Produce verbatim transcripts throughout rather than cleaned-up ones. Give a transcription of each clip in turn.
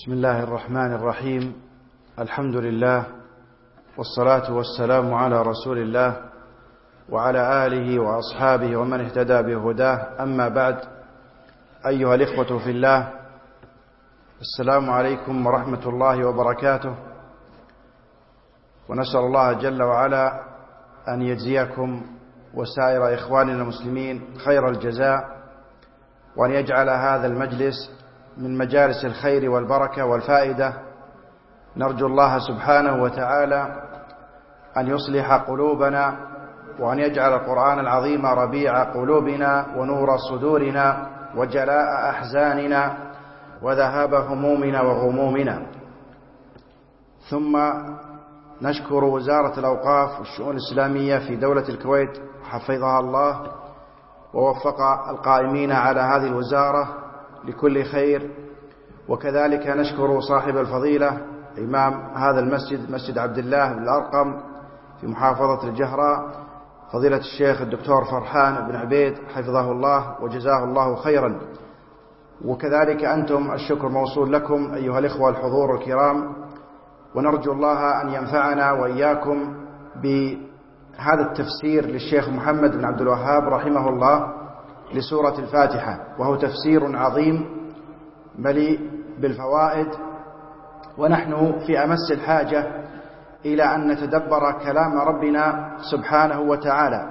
بسم الله الرحمن الرحيم. الحمد لله والصلاة والسلام على رسول الله وعلى آله وأصحابه ومن اهتدى بهداه. أما بعد، أيها الإخوة في الله، السلام عليكم ورحمة الله وبركاته، ونسأل الله جل وعلا أن يجزيكم وسائر إخواننا المسلمين خير الجزاء، وأن يجعل هذا المجلس من مجالس الخير والبركة والفائدة. نرجو الله سبحانه وتعالى أن يصلح قلوبنا، وأن يجعل القرآن العظيم ربيع قلوبنا ونور صدورنا وجلاء أحزاننا وذهاب همومنا وغمومنا. ثم نشكر وزارة الأوقاف والشؤون الإسلامية في دولة الكويت حفظها الله ووفق القائمين على هذه الوزارة لكل خير، وكذلك نشكر صاحب الفضيلة إمام هذا المسجد، مسجد عبد الله بن الأرقم في محافظة الجهراء، فضيلة الشيخ الدكتور فرحان بن عبيد حفظه الله وجزاه الله خيرا. وكذلك أنتم الشكر موصول لكم أيها الإخوة الحضور الكرام، ونرجو الله أن ينفعنا وإياكم بهذا التفسير للشيخ محمد بن عبد الوهاب رحمه الله لسورة الفاتحة، وهو تفسير عظيم مليء بالفوائد، ونحن في أمس الحاجة إلى أن نتدبر كلام ربنا سبحانه وتعالى،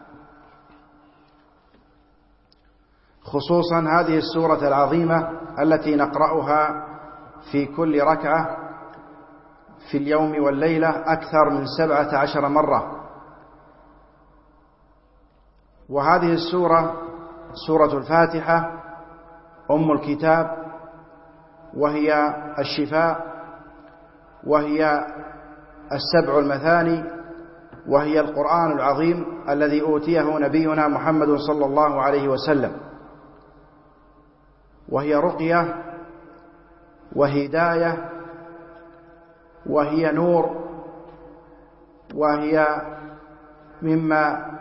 خصوصا هذه السورة العظيمة التي نقرأها في كل ركعة في اليوم والليلة أكثر من سبعة عشر مرة. وهذه السورة سورة الفاتحة أم الكتاب، وهي الشفاء، وهي السبع المثاني، وهي القرآن العظيم الذي أوتيه نبينا محمد صلى الله عليه وسلم، وهي رقية وهداية وهي نور، وهي مما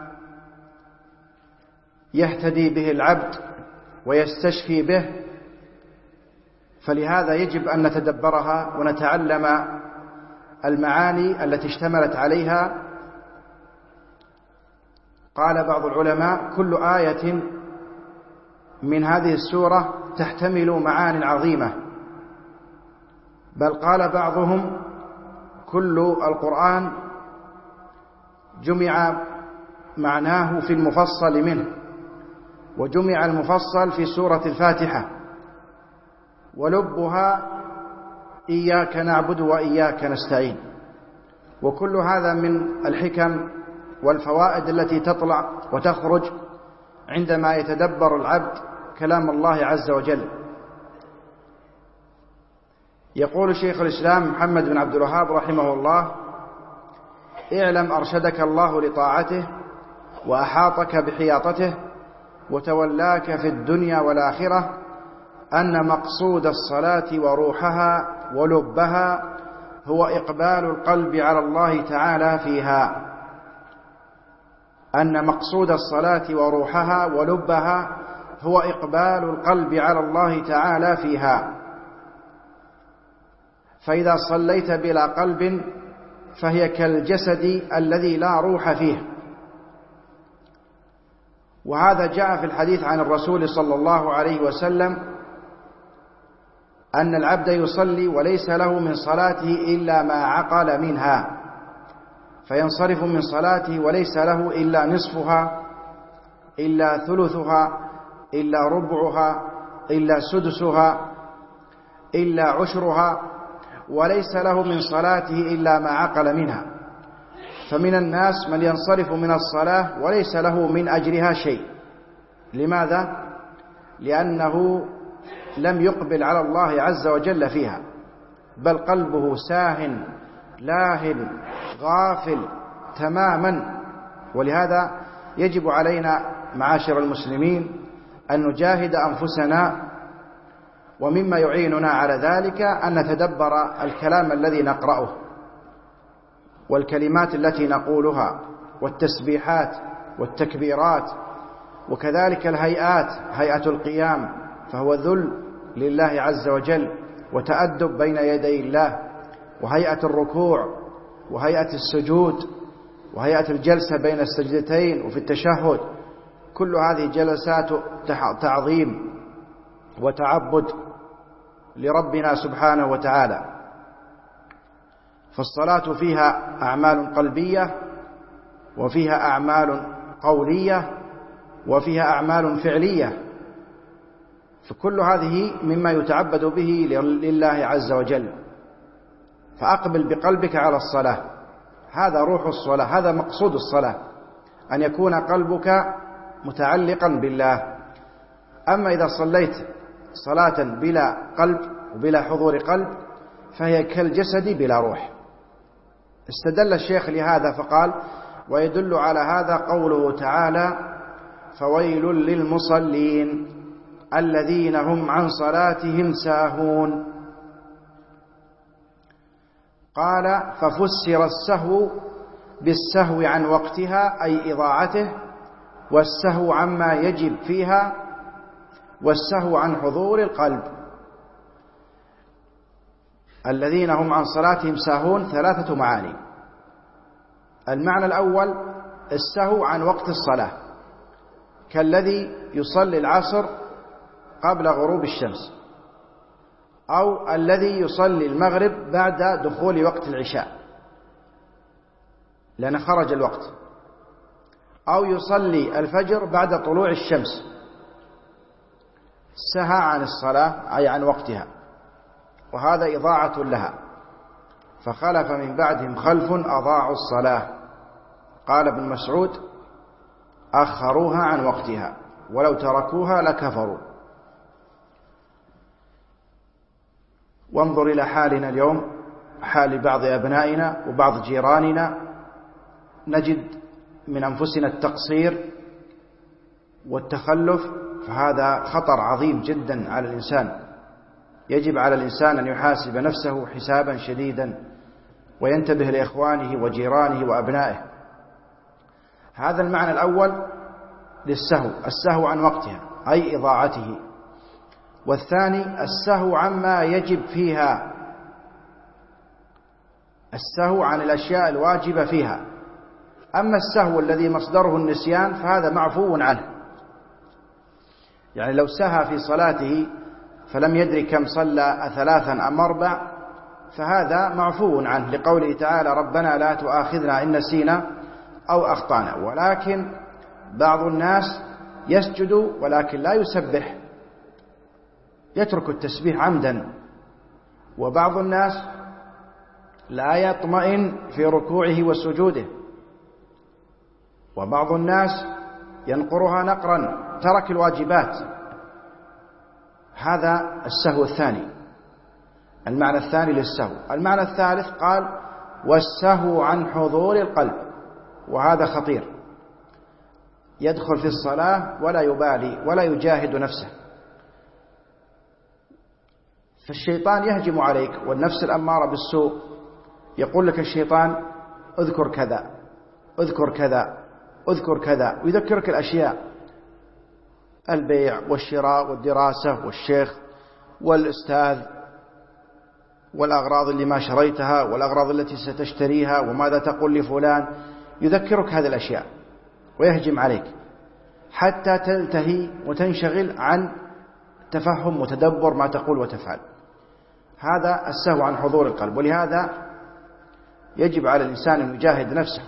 يهتدي به العبد ويستشفي به. فلهذا يجب أن نتدبرها ونتعلم المعاني التي اشتملت عليها. قال بعض العلماء: كل آية من هذه السورة تحتمل معاني عظيمة، بل قال بعضهم: كل القرآن جمع معناه في المفصل منه، وجمع المفصل في سورة الفاتحة، ولبها إياك نعبد وإياك نستعين. وكل هذا من الحكم والفوائد التي تطلع وتخرج عندما يتدبر العبد كلام الله عز وجل. يقول شيخ الإسلام محمد بن عبد الوهاب رحمه الله: اعلم أرشدك الله لطاعته وأحاطك بحياطته وتولاك في الدنيا والآخرة أن مقصود الصلاة وروحها ولبها هو إقبال القلب على الله تعالى فيها. أن مقصود الصلاة وروحها ولبها هو إقبال القلب على الله تعالى فيها. فإذا صليت بلا قلب فهي كالجسد الذي لا روح فيه. وهذا جاء في الحديث عن الرسول صلى الله عليه وسلم أن العبد يصلي وليس له من صلاته إلا ما عقل منها، فينصرف من صلاته وليس له إلا نصفها، إلا ثلثها، إلا ربعها، إلا سدسها، إلا عشرها، وليس له من صلاته إلا ما عقل منها. فمن الناس من ينصرف من الصلاة وليس له من أجرها شيء. لماذا؟ لأنه لم يقبل على الله عز وجل فيها، بل قلبه ساهن لاهن غافل تماما. ولهذا يجب علينا معاشر المسلمين أن نجاهد أنفسنا، ومما يعيننا على ذلك أن نتدبر الكلام الذي نقرأه والكلمات التي نقولها والتسبيحات والتكبيرات، وكذلك الهيئات، هيئة القيام فهو ذل لله عز وجل، وتأدب بين يدي الله، وهيئة الركوع وهيئة السجود وهيئة الجلسة بين السجدتين وفي التشهد، كل هذه جلسات تعظيم وتعبد لربنا سبحانه وتعالى. فالصلاة فيها أعمال قلبية، وفيها أعمال قولية، وفيها أعمال فعلية، فكل هذه مما يتعبد به لله عز وجل. فأقبل بقلبك على الصلاة، هذا روح الصلاة، هذا مقصود الصلاة، أن يكون قلبك متعلقا بالله. أما إذا صليت صلاة بلا قلب وبلا حضور قلب فهي كالجسد بلا روح. استدل الشيخ لهذا فقال: ويدل على هذا قوله تعالى: فويل للمصلين الذين هم عن صلاتهم ساهون. قال: ففسر السهو بالسهو عن وقتها أي إضاعته، والسهو عما يجب فيها، والسهو عن حضور القلب. الذين هم عن صلاتهم ساهون ثلاثة معاني. المعنى الأول السهو عن وقت الصلاة، كالذي يصلي العصر قبل غروب الشمس، أو الذي يصلي المغرب بعد دخول وقت العشاء لأن خرج الوقت، أو يصلي الفجر بعد طلوع الشمس، سهى عن الصلاة أي عن وقتها، وهذا إضاعة لها. فخلف من بعدهم خلف أضاعوا الصلاة، قال ابن مسعود: أخروها عن وقتها ولو تركوها لكفروا. وانظر إلى حالنا اليوم، حال بعض أبنائنا وبعض جيراننا، نجد من أنفسنا التقصير والتخلف، فهذا خطر عظيم جدا على الإنسان. يجب على الإنسان أن يحاسب نفسه حسابا شديدا، وينتبه لإخوانه وجيرانه وأبنائه. هذا المعنى الأول للسهو، السهو عن وقتها أي إضاعته. والثاني السهو عما يجب فيها، السهو عن الأشياء الواجبة فيها. أما السهو الذي مصدره النسيان فهذا معفو عنه، يعني لو سهى في صلاته فلم يدري كم صلى أثلاثا أم أربع فهذا معفو عنه، لقوله تعالى: ربنا لا تؤاخذنا إن نسينا أو أخطأنا. ولكن بعض الناس يسجد ولكن لا يسبح، يترك التسبيح عمدا. وبعض الناس لا يطمئن في ركوعه وسجوده. وبعض الناس ينقرها نقرا، ترك الواجبات. هذا السهو الثاني، المعنى الثاني للسهو. المعنى الثالث قال: والسهو عن حضور القلب، وهذا خطير. يدخل في الصلاة ولا يبالي ولا يجاهد نفسه، فالشيطان يهجم عليك، والنفس الأمارة بالسوء يقول لك الشيطان: اذكر كذا اذكر كذا اذكر كذا، ويذكرك الأشياء: البيع والشراء والدراسة والشيخ والأستاذ والأغراض اللي ما شريتها والأغراض التي ستشتريها وماذا تقول لفلان. يذكرك هذه الأشياء ويهجم عليك حتى تنتهي وتنشغل عن تفهم وتدبر ما تقول وتفعل. هذا السهو عن حضور القلب. ولهذا يجب على الإنسان أن يجاهد نفسه،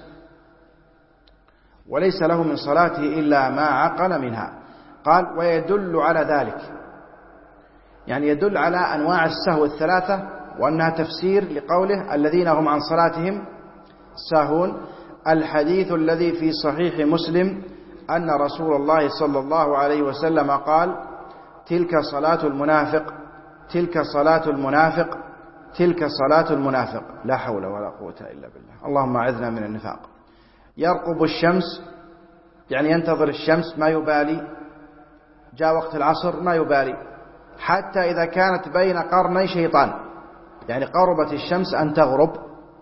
وليس له من صلاته إلا ما عقل منها. قال: ويدل على ذلك، يعني يدل على أنواع السهو الثلاثة، وأنها تفسير لقوله: الذين هم عن صلاتهم ساهون. الحديث الذي في صحيح مسلم أن رسول الله صلى الله عليه وسلم قال: تلك صلاة المنافق تلك صلاة المنافق تلك صلاة المنافق. لا حول ولا قوة إلا بالله، اللهم أعذنا من النفاق. يرقب الشمس، يعني ينتظر الشمس، ما يبالي، جاء وقت العصر ما يبالي، حتى إذا كانت بين قرني شيطان، يعني قربت الشمس أن تغرب،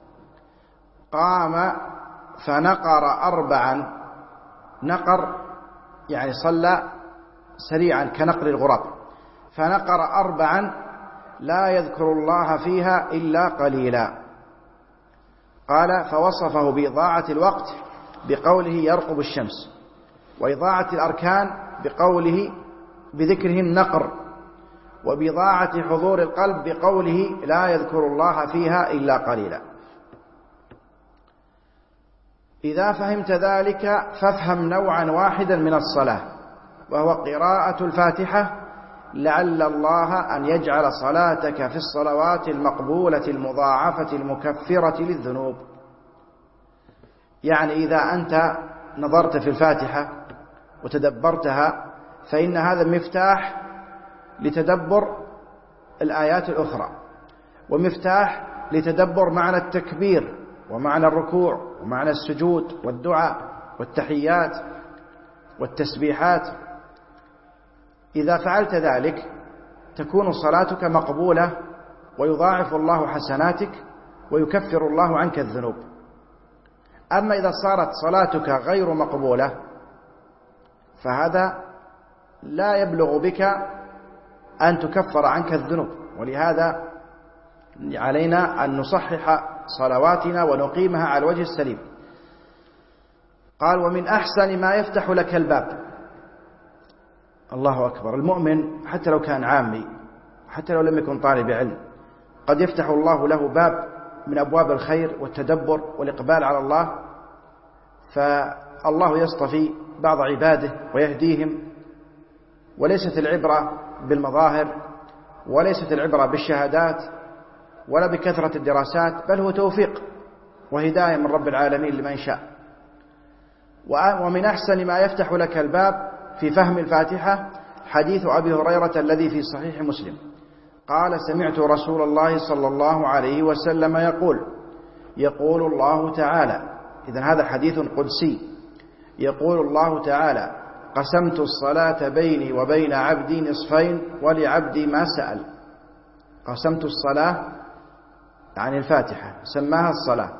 قام فنقر أربعا. نقر يعني صلى سريعا كنقر الغراب. فنقر أربعا لا يذكر الله فيها إلا قليلا. قال فوصفه بإضاعة الوقت بقوله يرقب الشمس، وإضاعة الأركان بقوله بذكره النقر، وبإضاعة حضور القلب بقوله لا يذكر الله فيها إلا قليلا. إذا فهمت ذلك فافهم نوعا واحدا من الصلاة، وهو قراءة الفاتحة، لعل الله أن يجعل صلاتك في الصلوات المقبولة المضاعفة المكفرة للذنوب. يعني إذا أنت نظرت في الفاتحة وتدبرتها فإن هذا مفتاح لتدبر الآيات الأخرى، ومفتاح لتدبر معنى التكبير ومعنى الركوع ومعنى السجود والدعاء والتحيات والتسبيحات. إذا فعلت ذلك تكون صلاتك مقبولة، ويضاعف الله حسناتك ويكفر الله عنك الذنوب. أما إذا صارت صلاتك غير مقبولة فهذا لا يبلغ بك أن تكفر عنك الذنوب، ولهذا علينا أن نصحح صلواتنا ونقيمها على الوجه السليم. قال ومن أحسن ما يفتح لك الباب. الله أكبر. المؤمن حتى لو كان عامي، حتى لو لم يكن طالب علم، قد يفتح الله له باب من أبواب الخير والتدبر والإقبال على الله، فالله يصطفي بعض عباده ويهديهم. وليست العبرة بالمظاهر، وليست العبرة بالشهادات، ولا بكثرة الدراسات، بل هو توفيق وهداية من رب العالمين لمن شاء. ومن أحسن ما يفتح لك الباب في فهم الفاتحة حديث أبي هريرة الذي في صحيح مسلم قال سمعت رسول الله صلى الله عليه وسلم يقول يقول الله تعالى، إذن هذا حديث قدسي، يقول الله تعالى قسمت الصلاة بيني وبين عبدي نصفين ولعبدي ما سأل. قسمت الصلاة عن الفاتحة سماها الصلاة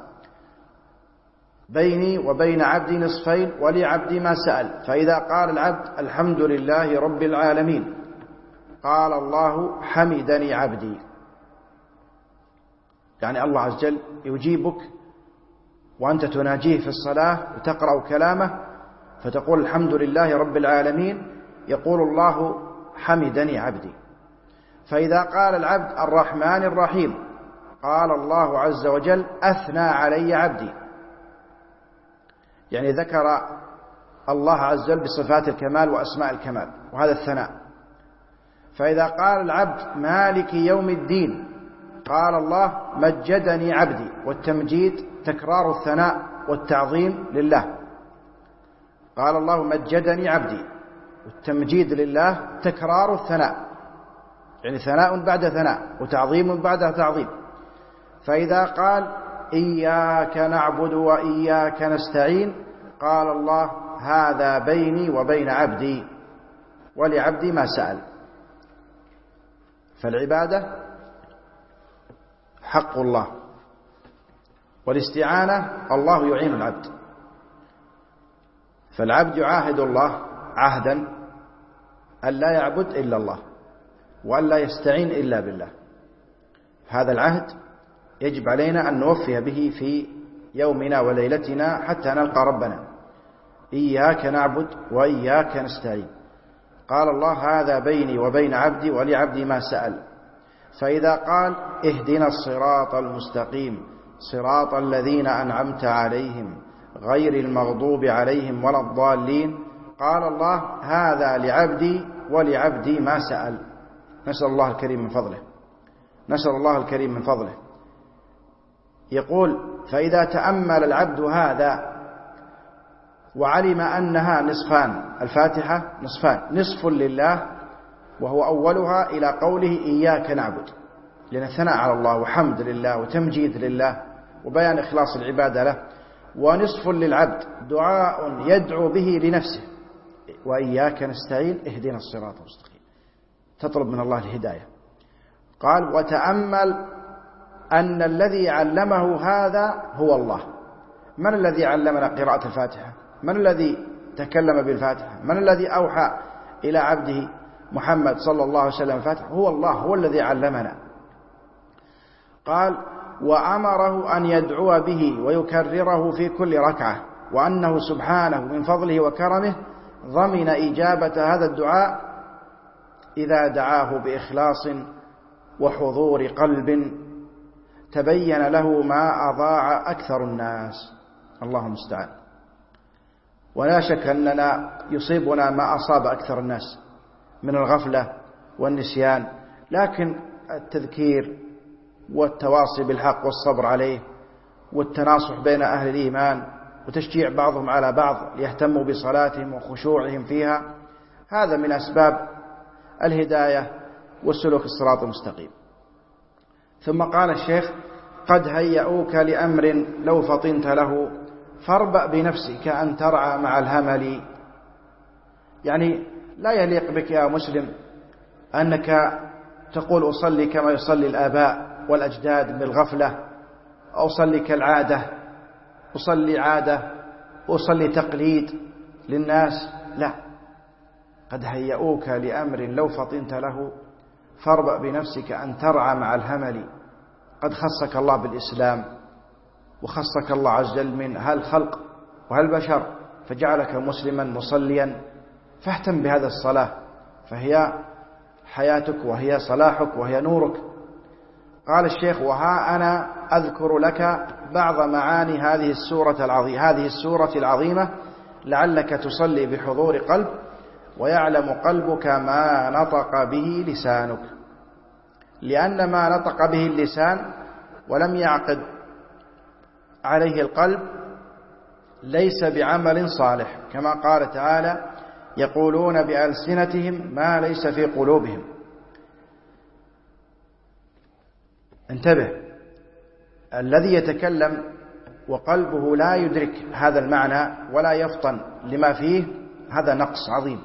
بيني وبين عبدي نصفين ولعبدي ما سأل. فإذا قال العبد الحمد لله رب العالمين قال الله حمدني عبدي، يعني الله عز وجل يجيبك وأنت تناجيه في الصلاة وتقرأ كلامه فتقول الحمد لله رب العالمين، يقول الله حمدني عبدي. فإذا قال العبد الرحمن الرحيم قال الله عز وجل أثنى علي عبدي، يعني ذكر الله عز وجل بصفات الكمال وأسماء الكمال، وهذا الثناء. فإذا قال العبد مالك يوم الدين قال الله مجدني عبدي، والتمجيد تكرار الثناء والتعظيم لله. قال الله مجدني عبدي، والتمجيد لله تكرار الثناء، يعني ثناء بعد ثناء وتعظيم بعد تعظيم. فإذا قال إياك نعبد وإياك نستعين قال الله هذا بيني وبين عبدي ولعبدي ما سأل. فالعبادة حق الله، والاستعانة الله يعين العبد. فالعبد يعاهد الله عهدا أن لا يعبد إلا الله وأن لا يستعين إلا بالله. هذا العهد يجب علينا أن نوفي به في يومنا وليلتنا حتى نلقى ربنا. إياك نعبد وإياك نستعين. قال الله هذا بيني وبين عبدي ولعبدي ما سأل. فإذا قال اهدنا الصراط المستقيم صراط الذين أنعمت عليهم غير المغضوب عليهم ولا الضالين قال الله هذا لعبدي ولعبدي ما سأل. نسأل الله الكريم من فضله، نسأل الله الكريم من فضله. يقول فإذا تأمل العبد هذا وعلم أنها نصفان، الفاتحة نصفان، نصف لله وهو أولها إلى قوله إياك نعبد، لأن الثناء على الله وحمد لله وتمجيد لله وبيان إخلاص العبادة له، ونصف للعبد دعاء يدعو به لنفسه وإياك نستعين اهدنا الصراط المستقيم، تطلب من الله الهداية. قال وتأمل أن الذي علمه هذا هو الله. من الذي علمنا قراءة الفاتحة؟ من الذي تكلم بالفاتحة؟ من الذي أوحى إلى عبده محمد صلى الله عليه وسلم الفاتحة؟ هو الله، هو الذي علمنا. قال: وأمره أن يدعو به ويكرره في كل ركعة، وأنه سبحانه من فضله وكرمه ضمن إجابة هذا الدعاء إذا دعاه بإخلاص وحضور قلب تبين له ما أضاع أكثر الناس. الله المستعان. ولا شك أننا يصيبنا ما أصاب أكثر الناس من الغفلة والنسيان، لكن التذكير والتواصي بالحق والصبر عليه والتناصح بين أهل الإيمان وتشجيع بعضهم على بعض ليهتموا بصلاتهم وخشوعهم فيها، هذا من أسباب الهداية والسلوك الصراط المستقيم. ثم قال الشيخ: قد هيئوك لأمر لو فطنت له فاربأ بنفسك أن ترعى مع الهمل. يعني لا يليق بك يا مسلم أنك تقول أصلي كما يصلي الآباء والأجداد بالغفلة، أو أصلي كالعادة، أصلي عادة، أصلي تقليد للناس. لا، قد هيئوك لأمر لو فطنت له فاربأ بنفسك أن ترعى مع الهمل. قد خصك الله بالإسلام وخصك الله عز وجل من هالخلق وهالبشر فجعلك مسلما مصليا، فاهتم بهذا الصلاة، فهي حياتك وهي صلاحك وهي نورك. قال الشيخ: وها أنا أذكر لك بعض معاني هذه السورة العظيمة هذه السورة العظيمة لعلك تصلي بحضور قلب ويعلم قلبك ما نطق به لسانك، لأن ما نطق به اللسان ولم يعقد عليه القلب ليس بعمل صالح، كما قال تعالى: يقولون بألسنتهم ما ليس في قلوبهم. انتبه، الذي يتكلم وقلبه لا يدرك هذا المعنى ولا يفطن لما فيه هذا نقص عظيم،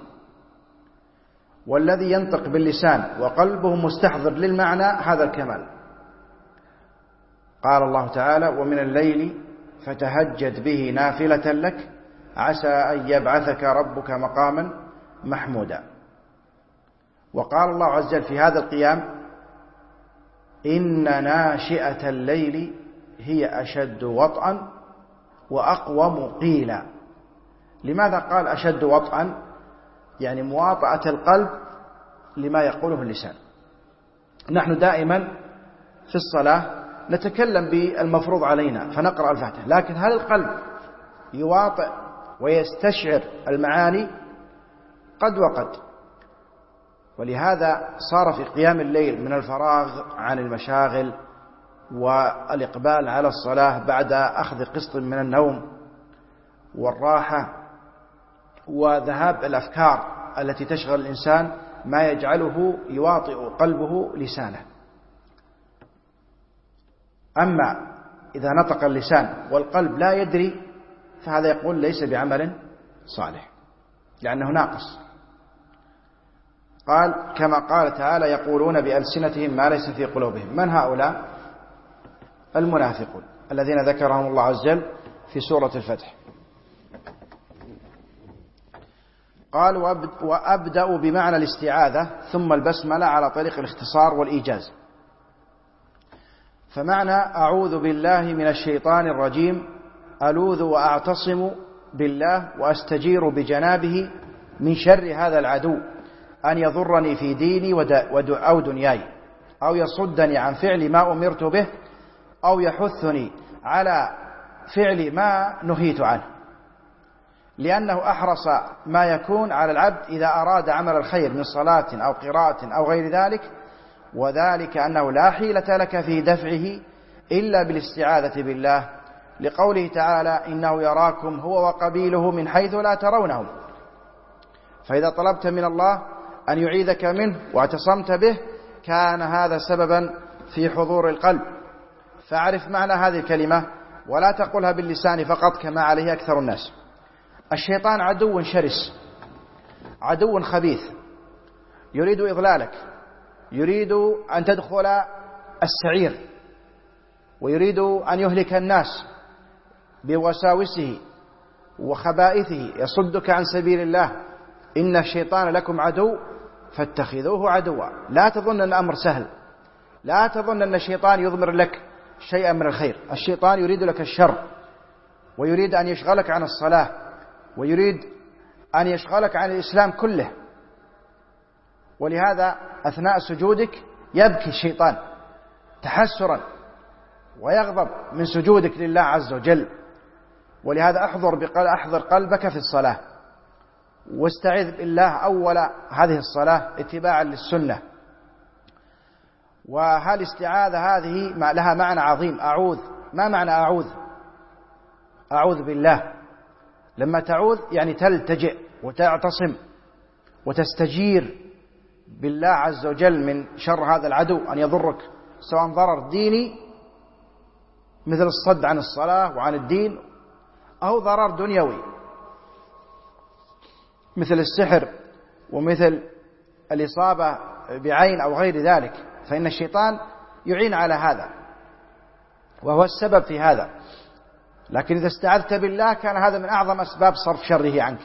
والذي ينطق باللسان وقلبه مستحضر للمعنى هذا الكمال. قال الله تعالى: ومن الليل فتهجد به نافلة لك عسى أن يبعثك ربك مقاما محمودا. وقال الله عز وجل في هذا القيام: إن ناشئة الليل هي أشد وطئا وأقوم قيلا. لماذا قال أشد وطئا؟ يعني مواطأة القلب لما يقوله اللسان. نحن دائما في الصلاة نتكلم بالمفروض علينا فنقرأ الفاتحة، لكن هل القلب يواطئ ويستشعر المعاني؟ قد وقد. ولهذا صار في قيام الليل من الفراغ عن المشاغل والإقبال على الصلاة بعد أخذ قسط من النوم والراحة وذهاب الأفكار التي تشغل الإنسان ما يجعله يواطئ قلبه لسانه. أما إذا نطق اللسان والقلب لا يدري فهذا يقول ليس بعمل صالح لأنه ناقص. قال كما قال تعالى: يقولون بألسنتهم ما ليس في قلوبهم. من هؤلاء؟ المنافقون الذين ذكرهم الله عز وجل في سورة الفتح. قال: وأبدأ بمعنى الاستعاذة ثم البسملة على طريق الاختصار والإيجاز. فمعنى أعوذ بالله من الشيطان الرجيم ألوذ وأعتصم بالله وأستجير بجنابه من شر هذا العدو أن يضرني في ديني أو دنياي، أو يصدني عن فعل ما أمرت به، أو يحثني على فعل ما نهيت عنه، لأنه أحرص ما يكون على العبد إذا أراد عمل الخير من صلاة أو قراءة أو غير ذلك، وذلك أنه لا حيلة لك في دفعه إلا بالاستعاذة بالله، لقوله تعالى: إنه يراكم هو وقبيله من حيث لا ترونهم. فإذا طلبت من الله أن يعيذك منه واعتصمت به كان هذا سببا في حضور القلب. فاعرف معنى هذه الكلمة ولا تقولها باللسان فقط كما عليه أكثر الناس. الشيطان عدو شرس، عدو خبيث، يريد إضلالك، يريد أن تدخل السعير، ويريد أن يهلك الناس بوساوسه وخبائثه، يصدك عن سبيل الله. إن الشيطان لكم عدو فاتخذوه عدوا. لا تظن أن الأمر سهل، لا تظن أن الشيطان يضمر لك شيئا من الخير. الشيطان يريد لك الشر، ويريد أن يشغلك عن الصلاة، ويريد أن يشغلك عن الإسلام كله. ولهذا أثناء سجودك يبكي الشيطان تحسرا ويغضب من سجودك لله عز وجل. ولهذا أحضر بقل أحضر قلبك في الصلاة، واستعذ بالله أول هذه الصلاة اتباعا للسنة. وهذه الاستعاذة هذه لها معنى عظيم. أعوذ، ما معنى أعوذ؟ أعوذ بالله. لما تعوذ يعني تلتجئ وتعتصم وتستجير بالله عز وجل من شر هذا العدو أن يضرك، سواء ضرر ديني مثل الصد عن الصلاة وعن الدين، أو ضرر دنيوي مثل السحر ومثل الإصابة بعين أو غير ذلك، فإن الشيطان يعين على هذا وهو السبب في هذا. لكن إذا استعذت بالله كان هذا من أعظم أسباب صرف شره عنك.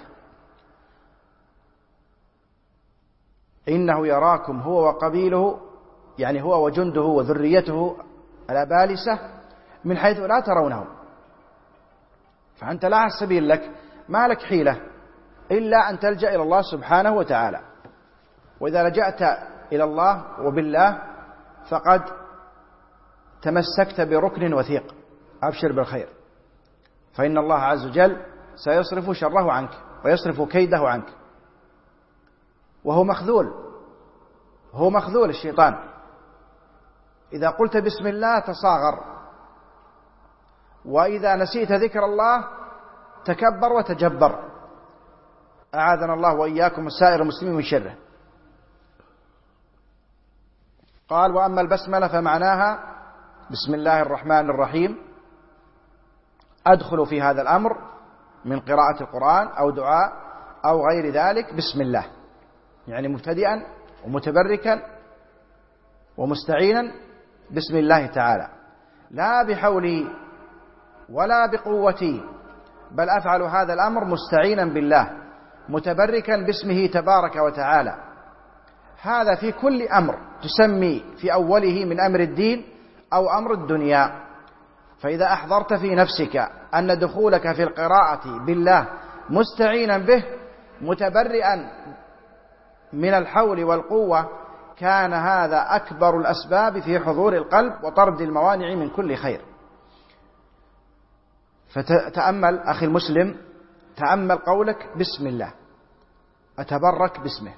إنه يراكم هو وقبيله، يعني هو وجنده وذريته الأبالسة من حيث لا ترونهم. فأنت لا سبيل لك، ما لك حيلة إلا أن تلجأ إلى الله سبحانه وتعالى. وإذا لجأت إلى الله وبالله فقد تمسكت بركن وثيق. أبشر بالخير، فإن الله عز وجل سيصرف شره عنك ويصرف كيده عنك. وهو مخذول، هو مخذول الشيطان. إذا قلت بسم الله تصاغر، وإذا نسيت ذكر الله تكبر وتجبر. أعاذنا الله وإياكم وسائر المسلمين من شره. قال: وأما البسملة فمعناها بسم الله الرحمن الرحيم. أدخل في هذا الأمر من قراءة القرآن أو دعاء أو غير ذلك بسم الله، يعني مبتدئا ومتبركا ومستعينا بسم الله تعالى، لا بحولي ولا بقوتي، بل أفعل هذا الأمر مستعينا بالله متبركا باسمه تبارك وتعالى. هذا في كل أمر تسمي في أوله من أمر الدين أو أمر الدنيا. فإذا أحضرت في نفسك أن دخولك في القراءة بالله مستعينا به متبرئا من الحول والقوة، كان هذا أكبر الأسباب في حضور القلب وطرد الموانع من كل خير. فتأمل أخي المسلم، تأمل قولك بسم الله، أتبرك باسمه،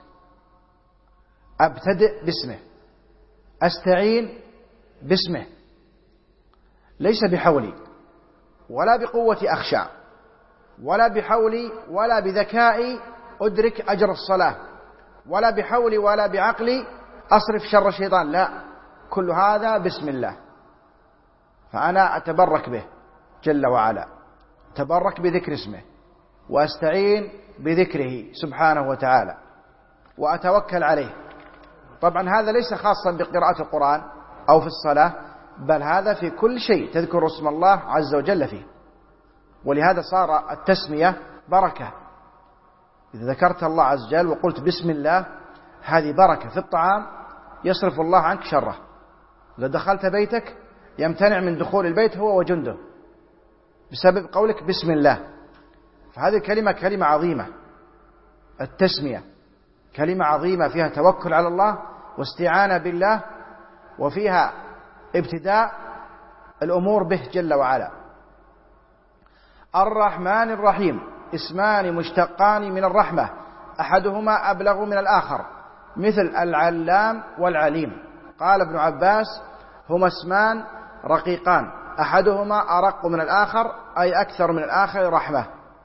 أبتدئ باسمه، أستعين باسمه، ليس بحولي ولا بقوة أخشع ولا بحولي ولا بذكائي أدرك أجر الصلاة ولا بحولي ولا بعقلي أصرف شر الشيطان، لا، كل هذا بسم الله. فأنا أتبرك به جل وعلا، أتبرك بذكر اسمه وأستعين بذكره سبحانه وتعالى وأتوكل عليه. طبعا هذا ليس خاصا بقراءة القرآن أو في الصلاة، بل هذا في كل شيء تذكر اسم الله عز وجل فيه. ولهذا صار التسمية بركة. إذا ذكرت الله عز وجل وقلت بسم الله، هذه بركة في الطعام يصرف الله عنك شره. إذا دخلت بيتك يمتنع من دخول البيت هو وجنده بسبب قولك بسم الله. فهذه الكلمة كلمة عظيمة، التسمية كلمة عظيمة فيها توكل على الله واستعانة بالله، وفيها ابتداء الأمور به جل وعلا. الرحمن الرحيم اسمان مشتقان من الرحمة، أحدهما أبلغ من الآخر، مثل العلام والعليم. قال ابن عباس: هما اسمان رقيقان، أحدهما أرق من الآخر، أي أكثر من الآخر رحمة،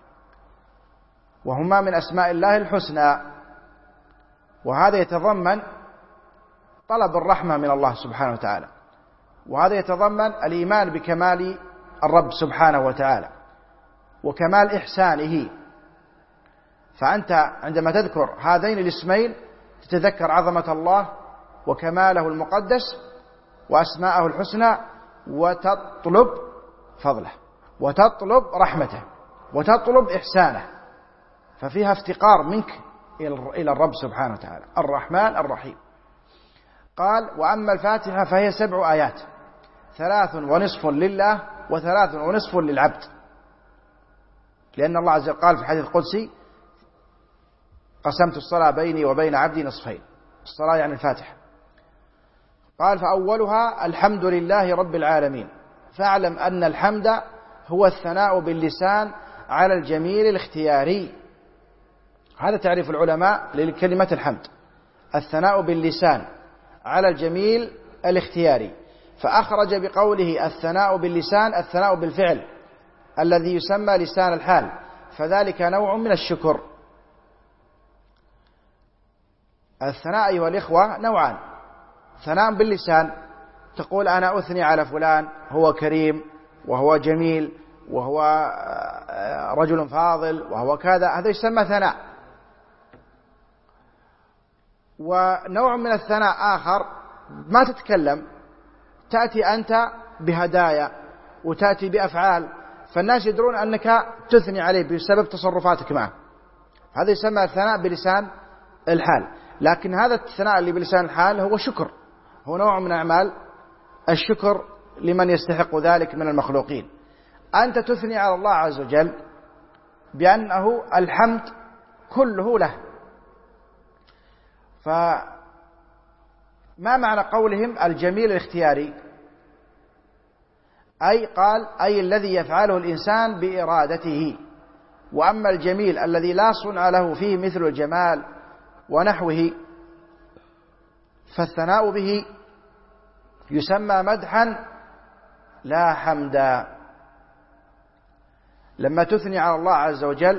وهما من أسماء الله الحسنى. وهذا يتضمن طلب الرحمة من الله سبحانه وتعالى، وهذا يتضمن الإيمان بكمال الرب سبحانه وتعالى وكمال إحسانه. فأنت عندما تذكر هذين الاسمين تتذكر عظمة الله وكماله المقدس وأسماءه الحسنى، وتطلب فضله وتطلب رحمته وتطلب إحسانه. ففيها افتقار منك إلى الرب سبحانه وتعالى. الرحمن الرحيم. قال: وأما الفاتحة فهي سبع آيات، ثلاث ونصف لله وثلاث ونصف للعبد، لأن الله عز وجل قال في الحديث القدسي: قسمت الصلاة بيني وبين عبدي نصفين. الصلاة يعني الفاتحة. قال: فأولها الحمد لله رب العالمين، فاعلم أن الحمد هو الثناء باللسان على الجميل الاختياري. هذا تعريف العلماء لكلمة الحمد: الثناء باللسان على الجميل الاختياري. فأخرج بقوله الثناء باللسان الثناء بالفعل الذي يسمى لسان الحال، فذلك نوع من الشكر. الثناء أيها الإخوة نوعان: ثناء باللسان، تقول أنا أثني على فلان، هو كريم وهو جميل وهو رجل فاضل وهو كذا، هذا يسمى ثناء. ونوع من الثناء آخر ما تتكلم، تأتي أنت بهدايا وتأتي بأفعال، فالناس يدرون أنك تثني عليه بسبب تصرفاتك معه، هذا يسمى الثناء بلسان الحال. لكن هذا الثناء اللي بلسان الحال هو شكر، هو نوع من أعمال الشكر لمن يستحق ذلك من المخلوقين. أنت تثني على الله عز وجل بأنه الحمد كله له. فما معنى قولهم الجميل الاختياري؟ أي قال أي الذي يفعله الإنسان بإرادته. وأما الجميل الذي لا صنع له فيه مثل الجمال ونحوه فالثناء به يسمى مدحا لا حمدا. لما تثني على الله عز وجل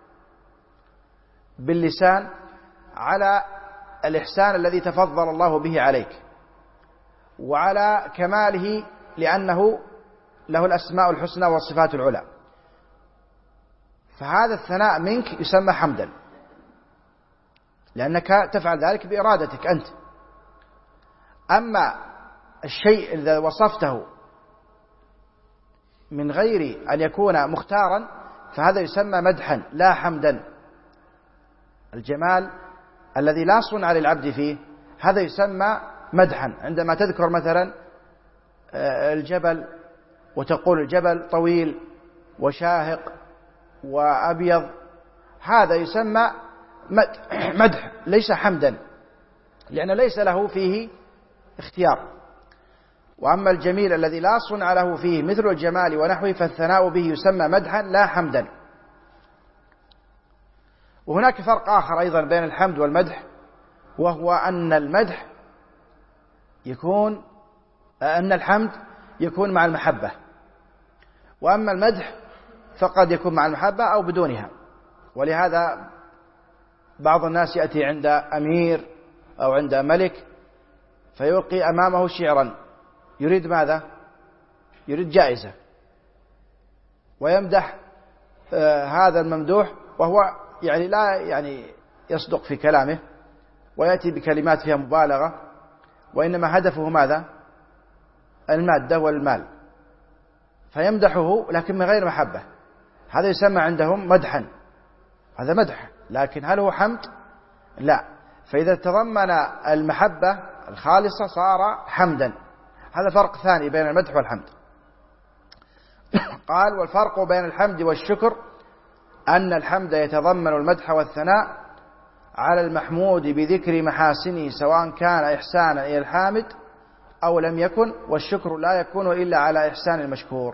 باللسان على الإحسان الذي تفضل الله به عليك وعلى كماله، لأنه له الأسماء الحسنى والصفات العلى، فهذا الثناء منك يسمى حمدا، لأنك تفعل ذلك بإرادتك أنت. أما الشيء إذا وصفته من غير أن يكون مختارا فهذا يسمى مدحا لا حمدا. الجمال الذي لا صنع للعبد فيه هذا يسمى مدحا. عندما تذكر مثلا الجبل وتقول الجبل طويل وشاهق وأبيض، هذا يسمى مدح ليس حمدا، لأن ليس له فيه اختيار. وأما الجميل الذي لا صنع له فيه مثل الجمال ونحوه فالثناء به يسمى مدحا لا حمدا. وهناك فرق آخر أيضا بين الحمد والمدح، وهو أن المدح يكون أن الحمد يكون مع المحبة، وأما المدح فقد يكون مع المحبة أو بدونها. ولهذا بعض الناس يأتي عند أمير أو عند ملك فيلقي أمامه شعرا، يريد ماذا؟ يريد جائزة، ويمدح آه هذا الممدوح وهو يعني لا يعني يصدق في كلامه ويأتي بكلمات فيها مبالغة، وإنما هدفه ماذا؟ المادة والمال، فيمدحه لكن من غير محبة. هذا يسمى عندهم مدحا، هذا مدح، لكن هل هو حمد؟ لا. فإذا تضمن المحبة الخالصة صار حمدا. هذا فرق ثاني بين المدح والحمد. قال: والفرق بين الحمد والشكر أن الحمد يتضمن المدح والثناء على المحمود بذكر محاسنه سواء كان إحسانا إلى الحامد أو لم يكن، والشكر لا يكون إلا على إحسان المشكور.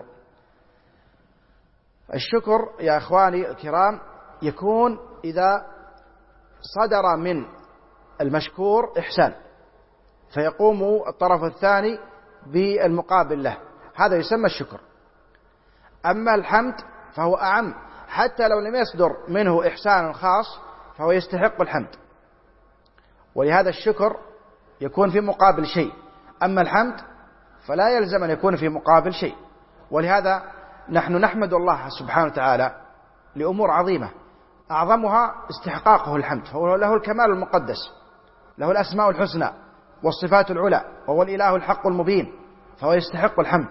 الشكر يا أخواني الكرام يكون إذا صدر من المشكور إحسان، فيقوم الطرف الثاني بالمقابل له، هذا يسمى الشكر. أما الحمد فهو أعم، حتى لو لم يصدر منه إحسان خاص فهو يستحق الحمد، ولهذا الشكر يكون في مقابل شيء، أما الحمد فلا يلزم أن يكون في مقابل شيء. ولهذا نحن نحمد الله سبحانه وتعالى لأمور عظيمة، أعظمها استحقاقه الحمد، فهو له الكمال المقدس، له الأسماء الحسنى والصفات العلى، وهو الإله الحق المبين، فهو يستحق الحمد.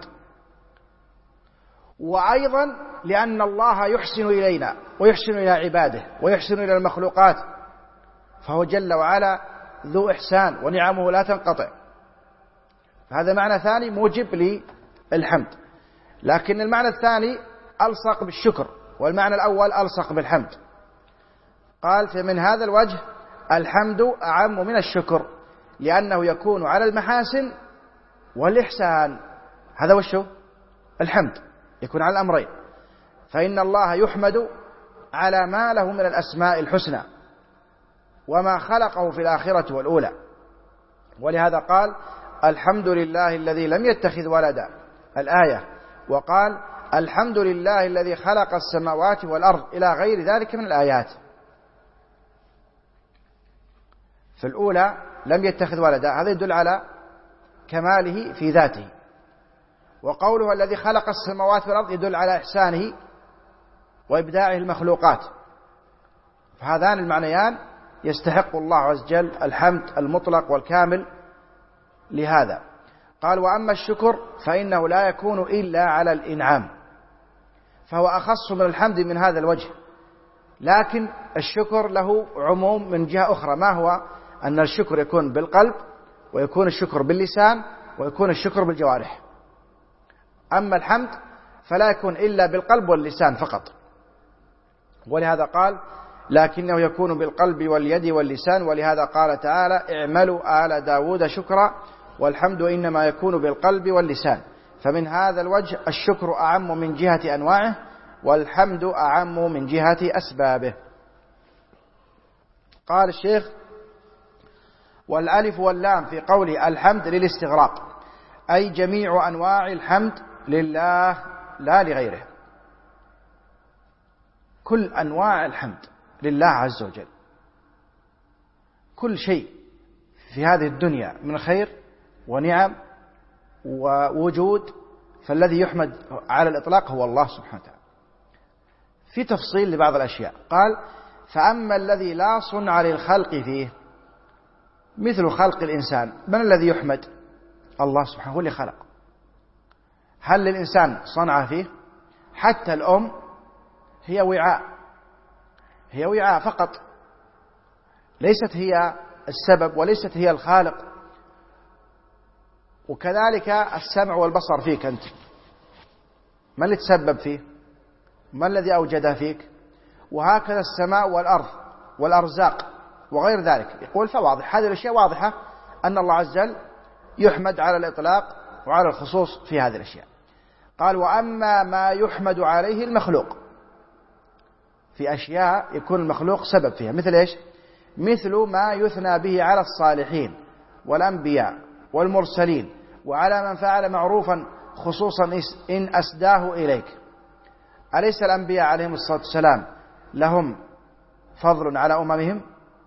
وأيضا لأن الله يحسن إلينا ويحسن إلى عباده ويحسن إلى المخلوقات، فهو جل وعلا ذو إحسان ونعمه لا تنقطع، هذا معنى ثاني موجب للحمد. لكن المعنى الثاني ألصق بالشكر، والمعنى الأول ألصق بالحمد. قال فمن هذا الوجه الحمد أعم من الشكر، لأنه يكون على المحاسن والإحسان. هذا وشو الحمد، يكون على الأمرين. فإن الله يحمد على ما له من الأسماء الحسنى وما خلقه في الآخرة والأولى، ولهذا قال الحمد لله الذي لم يتخذ ولدا الآية، وقال الحمد لله الذي خلق السماوات والأرض إلى غير ذلك من الآيات. في الأولى لم يتخذ ولدا، هذا يدل على كماله في ذاته، وقوله الذي خلق السماوات والأرض يدل على إحسانه وإبداعه المخلوقات. فهذان المعنيان يستحق الله عز وجل الحمد المطلق والكامل لهذا. قال وأما الشكر فإنه لا يكون إلا على الإنعام، فهو أخص من الحمد من هذا الوجه. لكن الشكر له عموم من جهة أخرى، ما هو أن الشكر يكون بالقلب، ويكون الشكر باللسان، ويكون الشكر بالجوارح. أما الحمد فلا يكون إلا بالقلب واللسان فقط، ولهذا قال لكنه يكون بالقلب واليد واللسان. ولهذا قال تعالى اعملوا آل داود شكرا، والحمد إنما يكون بالقلب واللسان. فمن هذا الوجه الشكر أعم من جهة أنواعه، والحمد أعم من جهة أسبابه. قال الشيخ والألف واللام في قوله الحمد للاستغراق، أي جميع أنواع الحمد لله لا لغيره، كل أنواع الحمد لله عز وجل. كل شيء في هذه الدنيا من خير ونعم ووجود، فالذي يحمد على الإطلاق هو الله سبحانه وتعالى. في تفصيل لبعض الأشياء، قال فأما الذي لا صنع للخلق فيه مثل خلق الإنسان، من الذي يحمد؟ الله سبحانه هو اللي خلق. هل للإنسان صنع فيه؟ حتى الأم هي وعاء، هي وعاء فقط، ليست هي السبب وليست هي الخالق. وكذلك السمع والبصر فيك أنت، من اللي تسبب فيه؟ ما الذي أوجدها فيك؟ وهكذا السماء والأرض والأرزاق وغير ذلك. يقول فواضح، هذه الأشياء واضحة أن الله عز وجل يحمد على الإطلاق وعلى الخصوص في هذه الأشياء. قال وأما ما يحمد عليه المخلوق، في أشياء يكون المخلوق سبب فيها، مثل إيش؟ مثل ما يثنى به على الصالحين والأنبياء والمرسلين، وعلى من فعل معروفا خصوصا إن أسداه إليك. أليس الأنبياء عليهم الصلاة والسلام لهم فضل على أممهم؟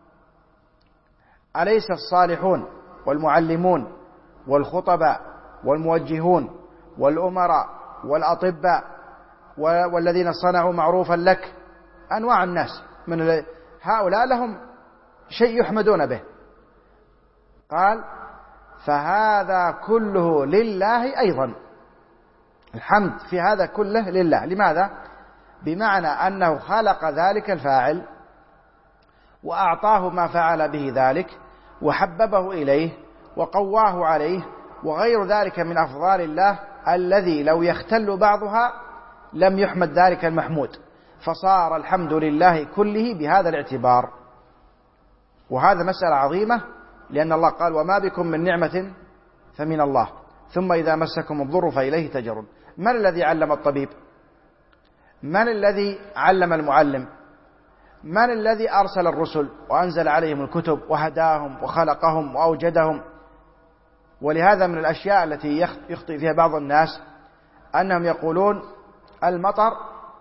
أليس الصالحون والمعلمون والخطباء والموجهون والأمراء والأطباء والذين صنعوا معروفا لك، أنواع الناس من هؤلاء لهم شيء يحمدون به؟ قال فهذا كله لله أيضا، الحمد في هذا كله لله. لماذا؟ بمعنى أنه خلق ذلك الفاعل وأعطاه ما فعل به ذلك وحببه إليه وقواه عليه، وغير ذلك من أفضال الله الذي لو يختل بعضها لم يحمد ذلك المحمود، فصار الحمد لله كله بهذا الاعتبار. وهذا مسألة عظيمة، لأن الله قال وما بكم من نعمة فمن الله ثم إذا مسكم الضر فإليه تجرون. من الذي علم الطبيب؟ من الذي علم المعلم؟ من الذي أرسل الرسل وأنزل عليهم الكتب وهداهم وخلقهم وأوجدهم؟ ولهذا من الأشياء التي يخطئ فيها بعض الناس أنهم يقولون المطر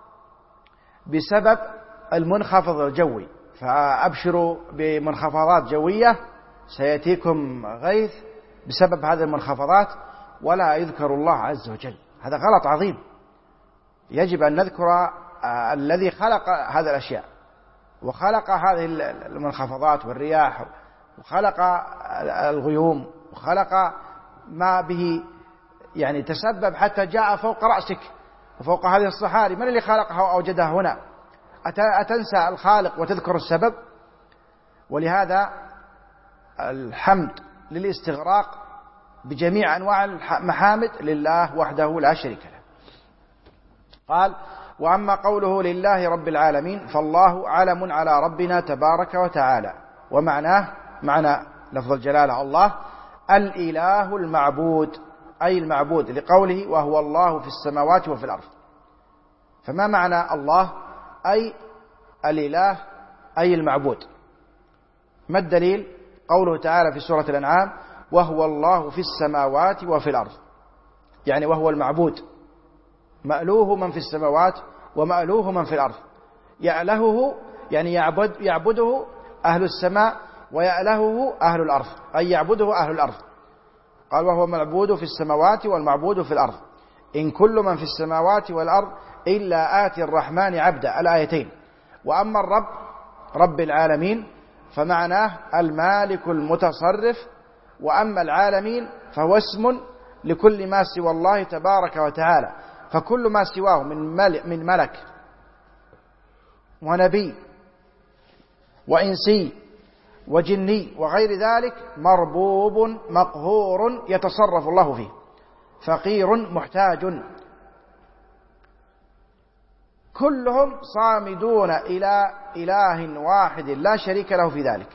بسبب المنخفض الجوي، فأبشروا بمنخفضات جوية سيأتيكم غيث بسبب هذه المنخفضات، ولا يذكر الله عز وجل. هذا غلط عظيم. يجب أن نذكر الذي خلق هذه الأشياء وخلق هذه المنخفضات والرياح وخلق الغيوم وخلق ما به يعني تسبب حتى جاء فوق رأسك وفوق هذه الصحاري. من اللي خلقها وأوجدها هنا؟ أتنسى الخالق وتذكر السبب؟ ولهذا الحمد للاستغراق بجميع أنواع المحامد لله وحده لا شريك له. قال: وأما قوله لله رب العالمين فالله علم على ربنا تبارك وتعالى، ومعناه معنى لفظ الجلالة الله الإله المعبود، أي المعبود، لقوله وهو الله في السماوات وفي الأرض. فما معنى الله؟ أي الإله أي المعبود. ما الدليل؟ قوله تعالى في سورة الأنعام وهو الله في السماوات وفي الأرض، يعني وهو المعبود، مألوه من في السماوات ومألوه من في الأرض. يألهه يعني يعبد يعبده أهل السماء، ويألهه أهل الأرض أي يعبده أهل الأرض. قال وهو معبود في السماوات والمعبود في الأرض، إن كل من في السماوات والأرض إلا آتي الرحمن عبدا، الآيتين. وأما الرب رب العالمين فمعناه المالك المتصرف، وأما العالمين فهو اسم لكل ما سوى الله تبارك وتعالى، فكل ما سواه من ملك, من ملك ونبي وإنسي وجني وغير ذلك مربوب مقهور يتصرف الله فيه، فقير محتاج، كلهم صامدون إلى إله واحد لا شريك له في ذلك،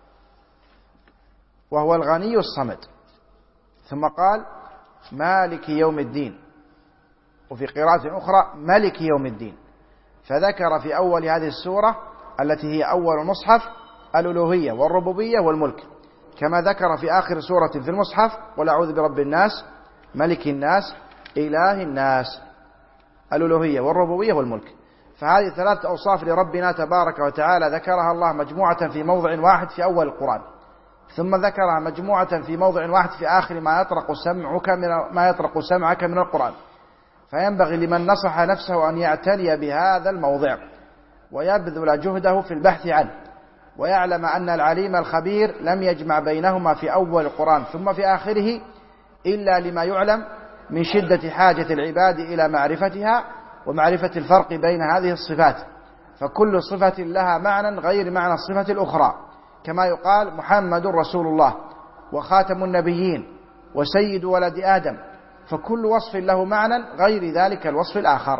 وهو الغني الصمد. ثم قال مالك يوم الدين، وفي قراءة أخرى ملك يوم الدين. فذكر في أول هذه السورة التي هي أول المصحف الألوهية والربوبية والملك، كما ذكر في آخر سورة في المصحف قل أعوذ برب الناس ملك الناس إله الناس، الألوهية والربوبية والملك. فهذه ثلاثة أوصاف لربنا تبارك وتعالى ذكرها الله مجموعة في موضع واحد في أول القرآن، ثم ذكرها مجموعة في موضع واحد في آخر ما يطرق سمعك من ما يطرق سمعك من القرآن. فينبغي لمن نصح نفسه أن يعتني بهذا الموضع ويبذل جهده في البحث عنه، ويعلم أن العليم الخبير لم يجمع بينهما في أول القرآن ثم في آخره إلا لما يعلم من شدة حاجة العباد إلى معرفتها ومعرفة الفرق بين هذه الصفات، فكل صفة لها معنى غير معنى الصفة الأخرى، كما يقال محمد رسول الله وخاتم النبيين وسيد ولد آدم، فكل وصف له معنى غير ذلك الوصف الآخر.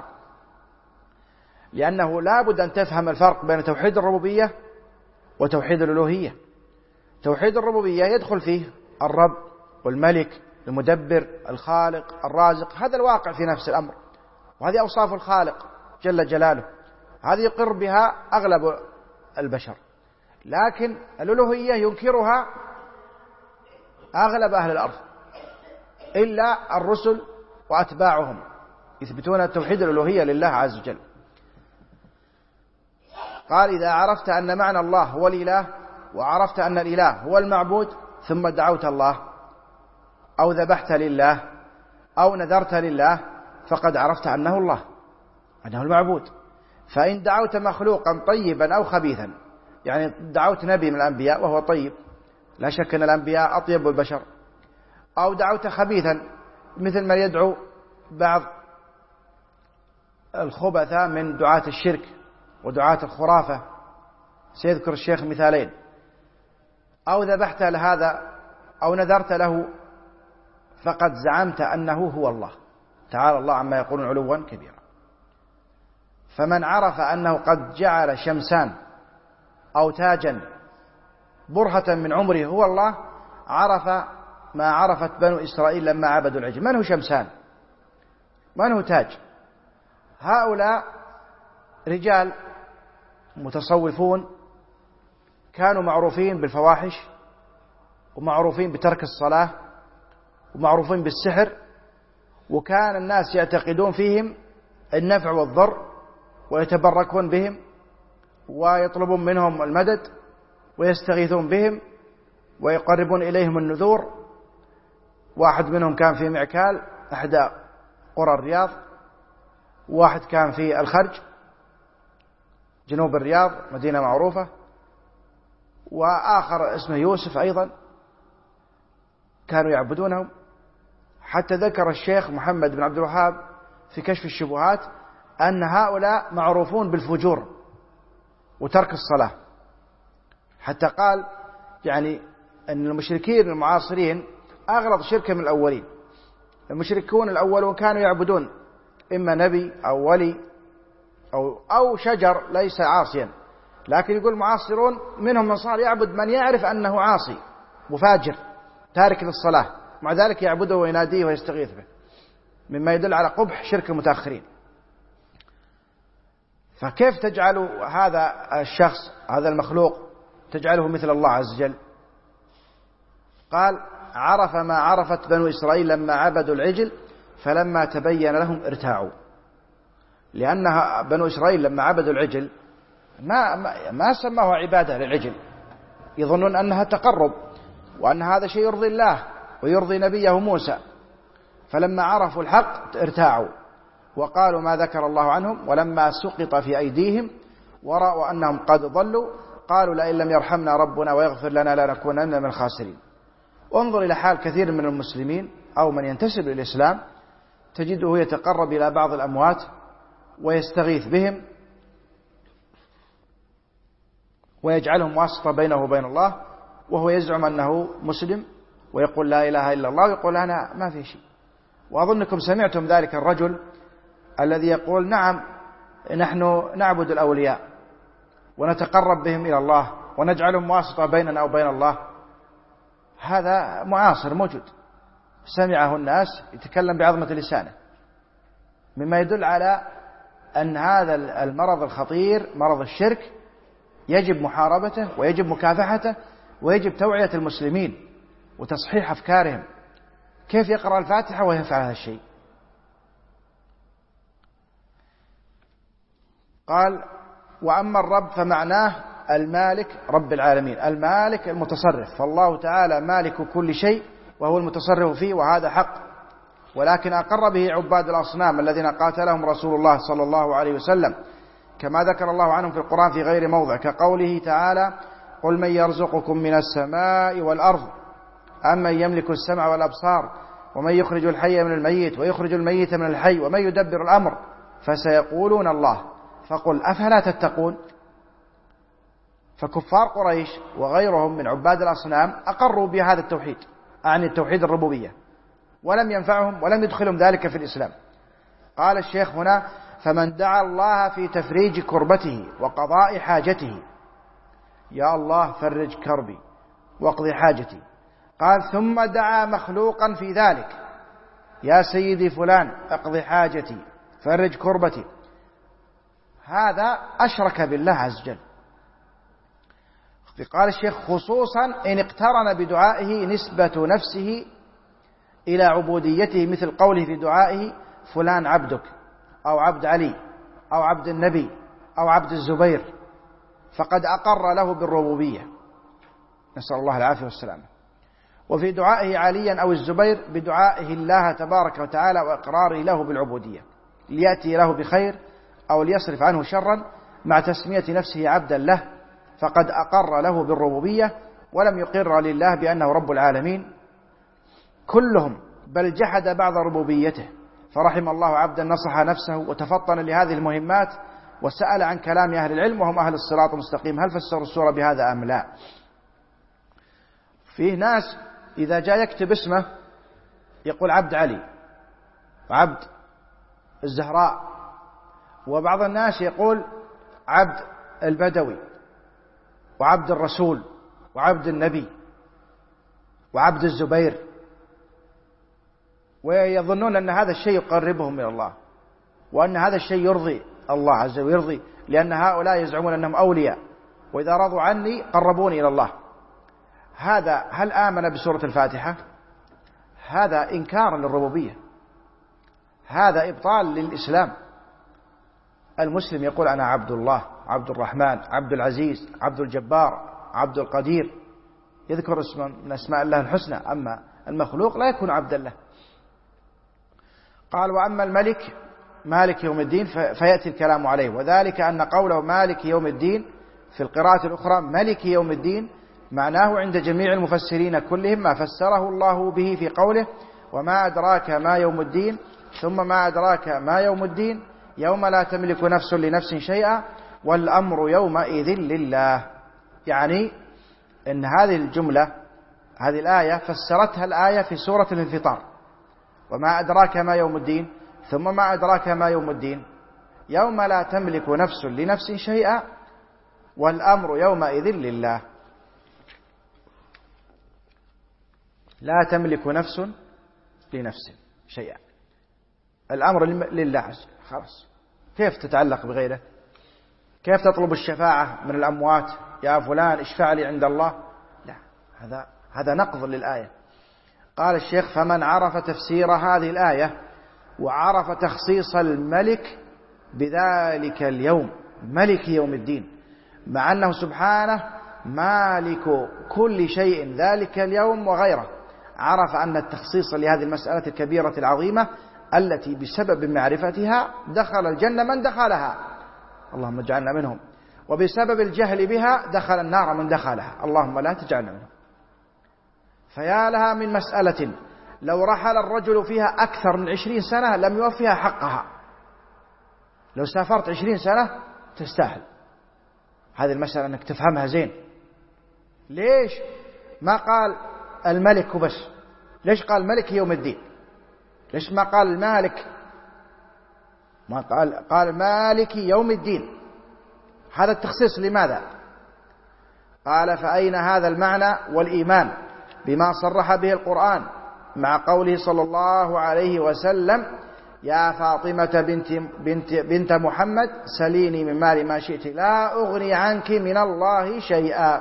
لأنه لا بد أن تفهم الفرق بين توحيد الربوبية وتوحيد الألوهية. توحيد الربوبية يدخل فيه الرب والملك المدبر الخالق الرازق، هذا الواقع في نفس الأمر، وهذه أوصاف الخالق جل جلاله، هذه يقر بها أغلب البشر. لكن الألوهية ينكرها أغلب أهل الأرض إلا الرسل وأتباعهم، يثبتون توحيد الألوهية لله عز وجل. قال إذا عرفت أن معنى الله هو الإله، وعرفت أن الإله هو المعبود، ثم دعوت الله أو ذبحت لله أو نذرت لله، فقد عرفت أنه الله، أنه المعبود. فإن دعوت مخلوقا طيبا أو خبيثا، يعني دعوت نبي من الأنبياء وهو طيب، لا شك أن الأنبياء أطيب البشر، أو دعوت خبيثا مثل ما يدعو بعض الخبثاء من دعاة الشرك ودعاة الخرافة، سيذكر الشيخ مثالين، أو ذبحت لهذا أو نذرت له، فقد زعمت أنه هو الله تعالى الله عما يقولون علوا كبيرا. فمن عرف أنه قد جعل شمسان أو تاجا برهة من عمره هو الله، عرف ما عرفت بنو إسرائيل لما عبدوا العجل. من هو شمسان؟ من هو تاج؟ هؤلاء رجال متصوفون كانوا معروفين بالفواحش، ومعروفين بترك الصلاة، ومعروفين بالسحر، وكان الناس يعتقدون فيهم النفع والضر، ويتبركون بهم ويطلبون منهم المدد ويستغيثون بهم ويقربون إليهم النذور. واحد منهم كان في معكال أحد قرى الرياض، واحد كان في الخرج جنوب الرياض مدينة معروفة، وآخر اسمه يوسف أيضا كانوا يعبدونهم. حتى ذكر الشيخ محمد بن عبد الوهاب في كشف الشبهات أن هؤلاء معروفون بالفجور وترك الصلاة، حتى قال يعني أن المشركين المعاصرين أغلط شركا من الأولين. المشركون الأولون كانوا يعبدون إما نبي أو ولي أو, أو شجر ليس عاصيا، لكن يقول المعاصرون منهم من صار يعبد من يعرف أنه عاصي مفاجر تارك للصلاة، مع ذلك يعبده ويناديه ويستغيث به، مما يدل على قبح شرك المتأخرين. فكيف تجعل هذا الشخص هذا المخلوق تجعله مثل الله عز وجل؟ قال عرف ما عرفت بنو إسرائيل لما عبدوا العجل فلما تبين لهم ارتاعوا، لأنها بنو إسرائيل لما عبدوا العجل ما, ما, ما سموه عبادة للعجل، يظنون أنها تقرب وأن هذا شيء يرضي الله ويرضي نبيه موسى، فلما عرفوا الحق ارتاعوا وقالوا ما ذكر الله عنهم، ولما سقط في أيديهم ورأوا أنهم قد ضلوا قالوا لئن لم يرحمنا ربنا ويغفر لنا لنكونن من الخاسرين. انظر إلى حال كثير من المسلمين أو من ينتسب للإسلام، تجده يتقرب إلى بعض الأموات ويستغيث بهم ويجعلهم واسطة بينه وبين الله، وهو يزعم أنه مسلم ويقول لا إله إلا الله ويقول أنا ما في شيء. وأظنكم سمعتم ذلك الرجل الذي يقول نعم نحن نعبد الأولياء ونتقرب بهم إلى الله ونجعلهم واسطة بيننا وبين الله. هذا معاصر موجود سمعه الناس يتكلم بعظمة لسانه، مما يدل على أن هذا المرض الخطير مرض الشرك يجب محاربته ويجب مكافحته ويجب توعية المسلمين وتصحيح أفكارهم. كيف يقرأ الفاتحة ويفعل هذا الشيء؟ قال وأما الرب فمعناه المالك رب العالمين، المالك المتصرف، فالله تعالى مالك كل شيء وهو المتصرف فيه، وهذا حق، ولكن أقر به عباد الأصنام الذين قاتلهم رسول الله صلى الله عليه وسلم، كما ذكر الله عنهم في القرآن في غير موضع، كقوله تعالى قل من يرزقكم من السماء والأرض أمن يملك السمع والأبصار ومن يخرج الحي من الميت ويخرج الميت من الحي ومن يدبر الأمر فسيقولون الله فقل أفلا تتقون. فكفار قريش وغيرهم من عباد الأصنام أقروا بهذا التوحيد، أعني التوحيد الربوبية، ولم ينفعهم ولم يدخلهم ذلك في الإسلام. قال الشيخ هنا فمن دعا الله في تفريج كربته وقضاء حاجته، يا الله فرج كربي واقضي حاجتي، قال ثم دعا مخلوقا في ذلك، يا سيدي فلان اقضي حاجتي فرج كربتي، هذا أشرك بالله عز وجل. قال الشيخ خصوصا إن اقترن بدعائه نسبة نفسه إلى عبوديته، مثل قوله في دعائه فلان عبدك أو عبد علي أو عبد النبي أو عبد الزبير، فقد أقر له بالربوبية، نسأل الله العافية والسلامة. وفي دعائه عليا أو الزبير بدعائه الله تبارك وتعالى وإقراره له بالعبودية ليأتي له بخير أو ليصرف عنه شرا، مع تسمية نفسه عبدا له، فقد أقر له بالربوبية ولم يقر لله بأنه رب العالمين كلهم، بل جحد بعض ربوبيته. فرحم الله عبدا نصح نفسه وتفطن لهذه المهمات وسأل عن كلام أهل العلم وهم أهل الصراط المستقيم، هل فسروا السورة بهذا أم لا؟ فيه ناس إذا جاء يكتب اسمه يقول عبد علي وعبد الزهراء، وبعض الناس يقول عبد البدوي وعبد الرسول وعبد النبي وعبد الزبير، ويظنون أن هذا الشيء يقربهم من الله وأن هذا الشيء يرضي الله عز وجل، يرضي لأن هؤلاء يزعمون أنهم أولياء وإذا رضوا عني قربوني إلى الله. هذا هل آمن بسورة الفاتحة؟ هذا إنكار للربوبية، هذا إبطال للإسلام. المسلم يقول أنا عبد الله، عبد الرحمن، عبد العزيز، عبد الجبار، عبد القدير، يذكر اسم من أسماء الله الحسنى، أما المخلوق لا يكون عبدا له. قال وأما الملك مالك يوم الدين فيأتي الكلام عليه، وذلك أن قوله مالك يوم الدين في القراءة الأخرى ملك يوم الدين معناه عند جميع المفسرين كلهم ما فسره الله به في قوله وما أدراك ما يوم الدين، ثم ما أدراك ما يوم الدين يوم لا تملك نفس لنفس شيئا والأمر يومئذ لله. يعني أن هذه الجملة هذه الآية فسرتها الآية في سورة الانفطار: وما أدراك ما يوم الدين، ثم ما أدراك ما يوم الدين، يوم لا تملك نفس لنفس شيئا والأمر يومئذ لله. لا تملك نفس لنفس شيئا، الأمر لله. خلاص، كيف تتعلق بغيره؟ كيف تطلب الشفاعة من الأموات؟ يا فلان اشفع لي عند الله. لا، هذا هذا نقض للآية. قال الشيخ: فمن عرف تفسير هذه الآية وعرف تخصيص الملك بذلك اليوم، ملك يوم الدين، مع أنه سبحانه مالك كل شيء ذلك اليوم وغيره، عرف أن التخصيص لهذه المسألة الكبيرة العظيمة التي بسبب معرفتها دخل الجنة من دخلها، اللهم اجعلنا منهم، وبسبب الجهل بها دخل النار من دخلها، اللهم لا تجعلنا منهم. فيا لها من مسألة لو رحل الرجل فيها أكثر من عشرين سنة لم يوفيها حقها. لو سافرت عشرين سنة تستاهل هذه المسألة أنك تفهمها زين. ليش ما قال الملك بس؟ ليش قال ملك يوم الدين؟ ليش ما قال المالك؟ ما قال قال مالك يوم الدين. هذا التخصيص لماذا؟ قال: فأين هذا المعنى والإيمان بما صرح به القرآن مع قوله صلى الله عليه وسلم: يا فاطمة بنت, بنت, بنت محمد سليني من مال ما شئت لا أغني عنك من الله شيئا.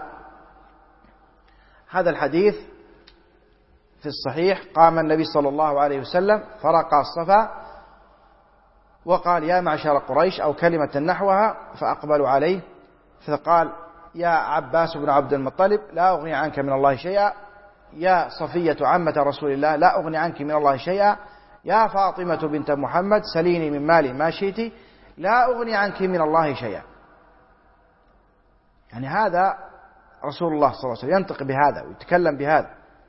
هذا الحديث في الصحيح: قام النبي صلى الله عليه وسلم فرقى الصفا وقال: يا معشر قريش، أو كلمة نحوها، فأقبلوا عليه فقال: يا عباس بن عبد المطلب لا أغني عنك من الله شيئا، يا صفية عمة رسول الله لا أغني عنك من الله شيئا، يا فاطمة بنت محمد سليني من مالي ما شئت لا أغني عنك من الله شيئا. يعني هذا رسول الله صلى الله عليه وسلم ينطق بهذا ويتكلم بهذا.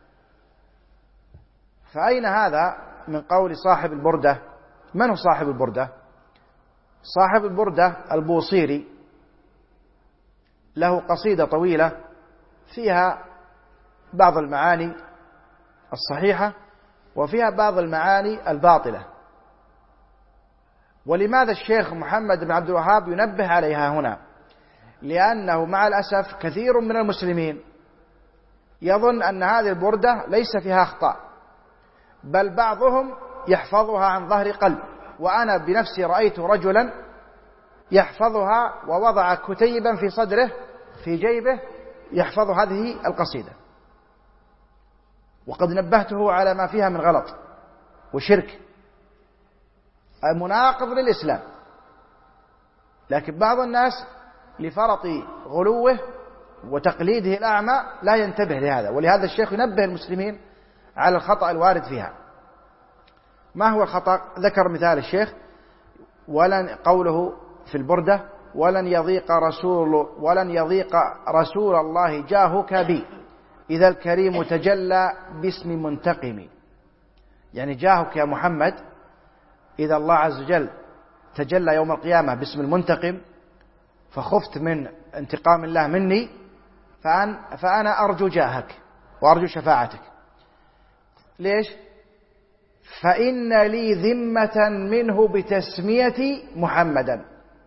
فأين هذا من قول صاحب البردة؟ من هو صاحب البردة؟ صاحب البردة البوصيري له قصيدة طويلة فيها بعض المعاني الصحيحة وفيها بعض المعاني الباطلة. ولماذا الشيخ محمد بن عبد الوهاب ينبه عليها هنا؟ لأنه مع الأسف كثير من المسلمين يظن أن هذه البردة ليس فيها أخطاء، بل بعضهم يحفظها عن ظهر قلب. وأنا بنفسي رأيت رجلا يحفظها ووضع كتيبا في صدره في جيبه يحفظ هذه القصيدة، وقد نبهته على ما فيها من غلط وشرك مناقض للإسلام. لكن بعض الناس لفرط غلوه وتقليده الأعمى لا ينتبه لهذا، ولهذا الشيخ ينبه المسلمين على الخطأ الوارد فيها. ما هو الخطأ؟ ذكر مثال الشيخ: ولن قوله في البردة: ولن يضيق رسول ولن يضيق رسول الله جاهك بي إذا الكريم تجلى باسم منتقم. يعني جاهك يا محمد، إذا الله عز وجل تجلى يوم القيامة باسم المنتقم فخفت من انتقام الله مني، فأن فأنا أرجو جاهك وأرجو شفاعتك. ليش؟ فإن لي ذمة منه بتسميتي محمدا،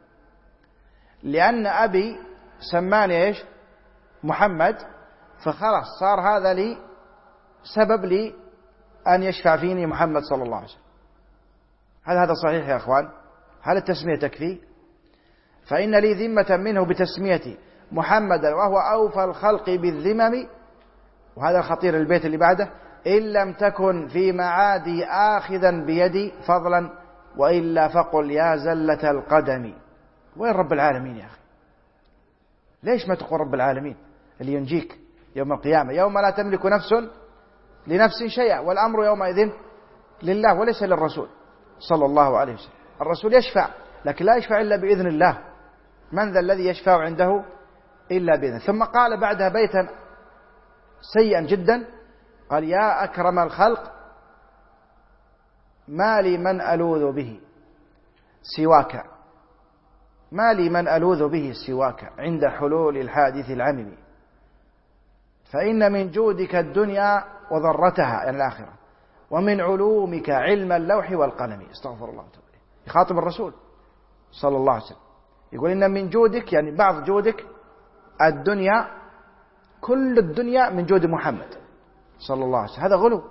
لأن أبي سماني إيش؟ محمد، فخلاص صار هذا لي سبب لي أن يشفع فيني محمد صلى الله عليه وسلم. هل هذا صحيح يا أخوان؟ هل التسمية تكفي؟ فإن لي ذمة منه بتسميتي محمدا وهو أوفى الخلق بالذمم. وهذا الخطير البيت اللي بعده: إن لم تكن في معادي آخذا بيدي فضلا وإلا فقل يا زلة القدم. وين رب العالمين يا أخي؟ ليش ما تقول رب العالمين اللي ينجيك يوم القيامة، يوم لا تملك نفس لنفس شيئا والأمر يومئذ لله وليس للرسول صلى الله عليه وسلم. الرسول يشفع لكن لا يشفع إلا بإذن الله. من ذا الذي يشفع عنده إلا بإذن. ثم قال بعدها بيتا سيئا جدا، قال: يا أكرم الخلق ما لي من ألوذ به سواك، ما لي من ألوذ به سواك عند حلول الحادث العمم. فإن من جودك الدنيا وضرتها يعني الآخرة، ومن علومك علم اللوح والقلم. استغفر الله تعالى. يخاطب الرسول صلى الله عليه وسلم يقول إن من جودك يعني بعض جودك الدنيا، كل الدنيا من جود محمد صلى الله عليه وسلم، هذا غلو.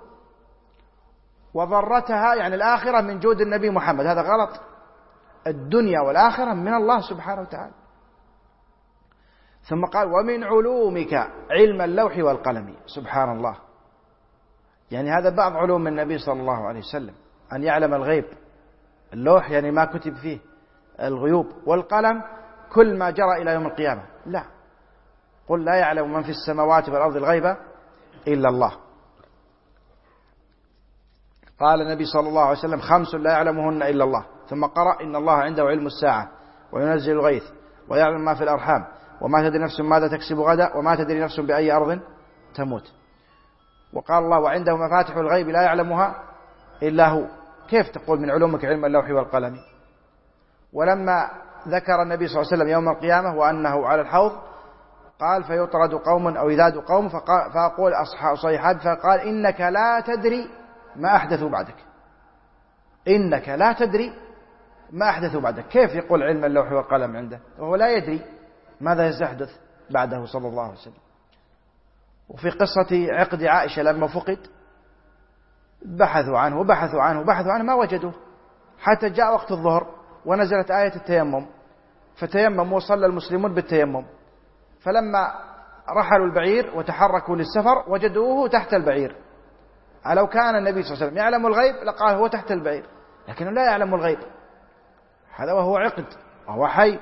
وضرتها يعني الآخرة من جود النبي محمد، هذا غلط. الدنيا والآخرة من الله سبحانه وتعالى. ثم قال ومن علومك علم اللوح والقلم. سبحان الله، يعني هذا بعض علوم النبي صلى الله عليه وسلم، أن يعلم الغيب. اللوح يعني ما كتب فيه الغيوب، والقلم كل ما جرى إلى يوم القيامة. لا، قل لا يعلم من في السماوات والأرض الغيب إلا الله. قال النبي صلى الله عليه وسلم خمس لا يعلمهن إلا الله، ثم قرأ إن الله عنده علم الساعة وينزل الغيث ويعلم ما في الأرحام وما تدري نفس ماذا تكسب غدا وما تدري نفس بأي أرض تموت. وقال الله وعنده مفاتح الغيب لا يعلمها إلا هو. كيف تقول من علومك علم اللوح والقلم؟ ولما ذكر النبي صلى الله عليه وسلم يوم القيامة وأنه على الحوض قال فيطرد قوم أو يذاد قوم، فأقول أصحاب صيحاب فقال إنك لا تدري ما أحدثوا بعدك، إنك لا تدري ما أحدثوا بعدك. كيف يقول علم اللوح والقلم عنده وهو لا يدري ماذا سيحدث بعده صلى الله عليه وسلم؟ وفي قصة عقد عائشة لما فقد بحثوا عنه وبحثوا عنه وبحثوا عنه ما وجدوه، حتى جاء وقت الظهر ونزلت آية التيمم، فتيمموا وصلى المسلمون بالتيمم. فلما رحلوا البعير وتحركوا للسفر وجدوه تحت البعير. لو كان النبي صلى الله عليه وسلم يعلم الغيب لقال هو تحت البعير، لكنه لا يعلم الغيب، هذا وهو عقد وهو حي.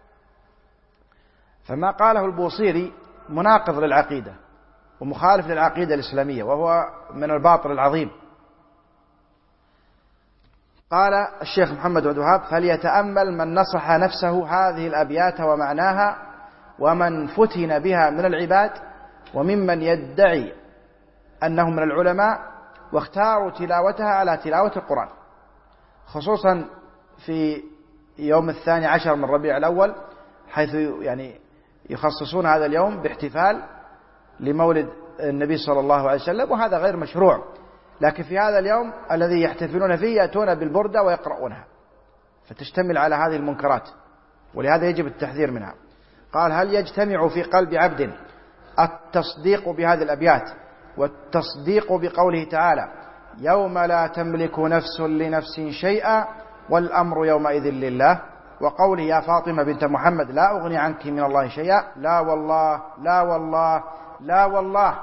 فما قاله البوصيري مناقض للعقيدة ومخالف للعقيدة الإسلامية، وهو من الباطل العظيم. قال الشيخ محمد بن وهاب فليتأمل من نصح نفسه هذه الأبيات ومعناها، ومن فتن بها من العباد وممن يدعي أنهم من العلماء واختاروا تلاوتها على تلاوة القرآن، خصوصا في يوم الثاني عشر من ربيع الأول، حيث يعني يخصصون هذا اليوم باحتفال لمولد النبي صلى الله عليه وسلم، وهذا غير مشروع. لكن في هذا اليوم الذي يحتفلون فيه يأتون بالبردة ويقرؤونها، فتشتمل على هذه المنكرات، ولهذا يجب التحذير منها. قال هل يجتمع في قلب عبد التصديق بهذه الأبيات والتصديق بقوله تعالى يوم لا تملك نفس لنفس شيئا والأمر يومئذ لله، وقوله يا فاطمة بنت محمد لا أغني عنك من الله شيئا، لا والله لا والله لا والله،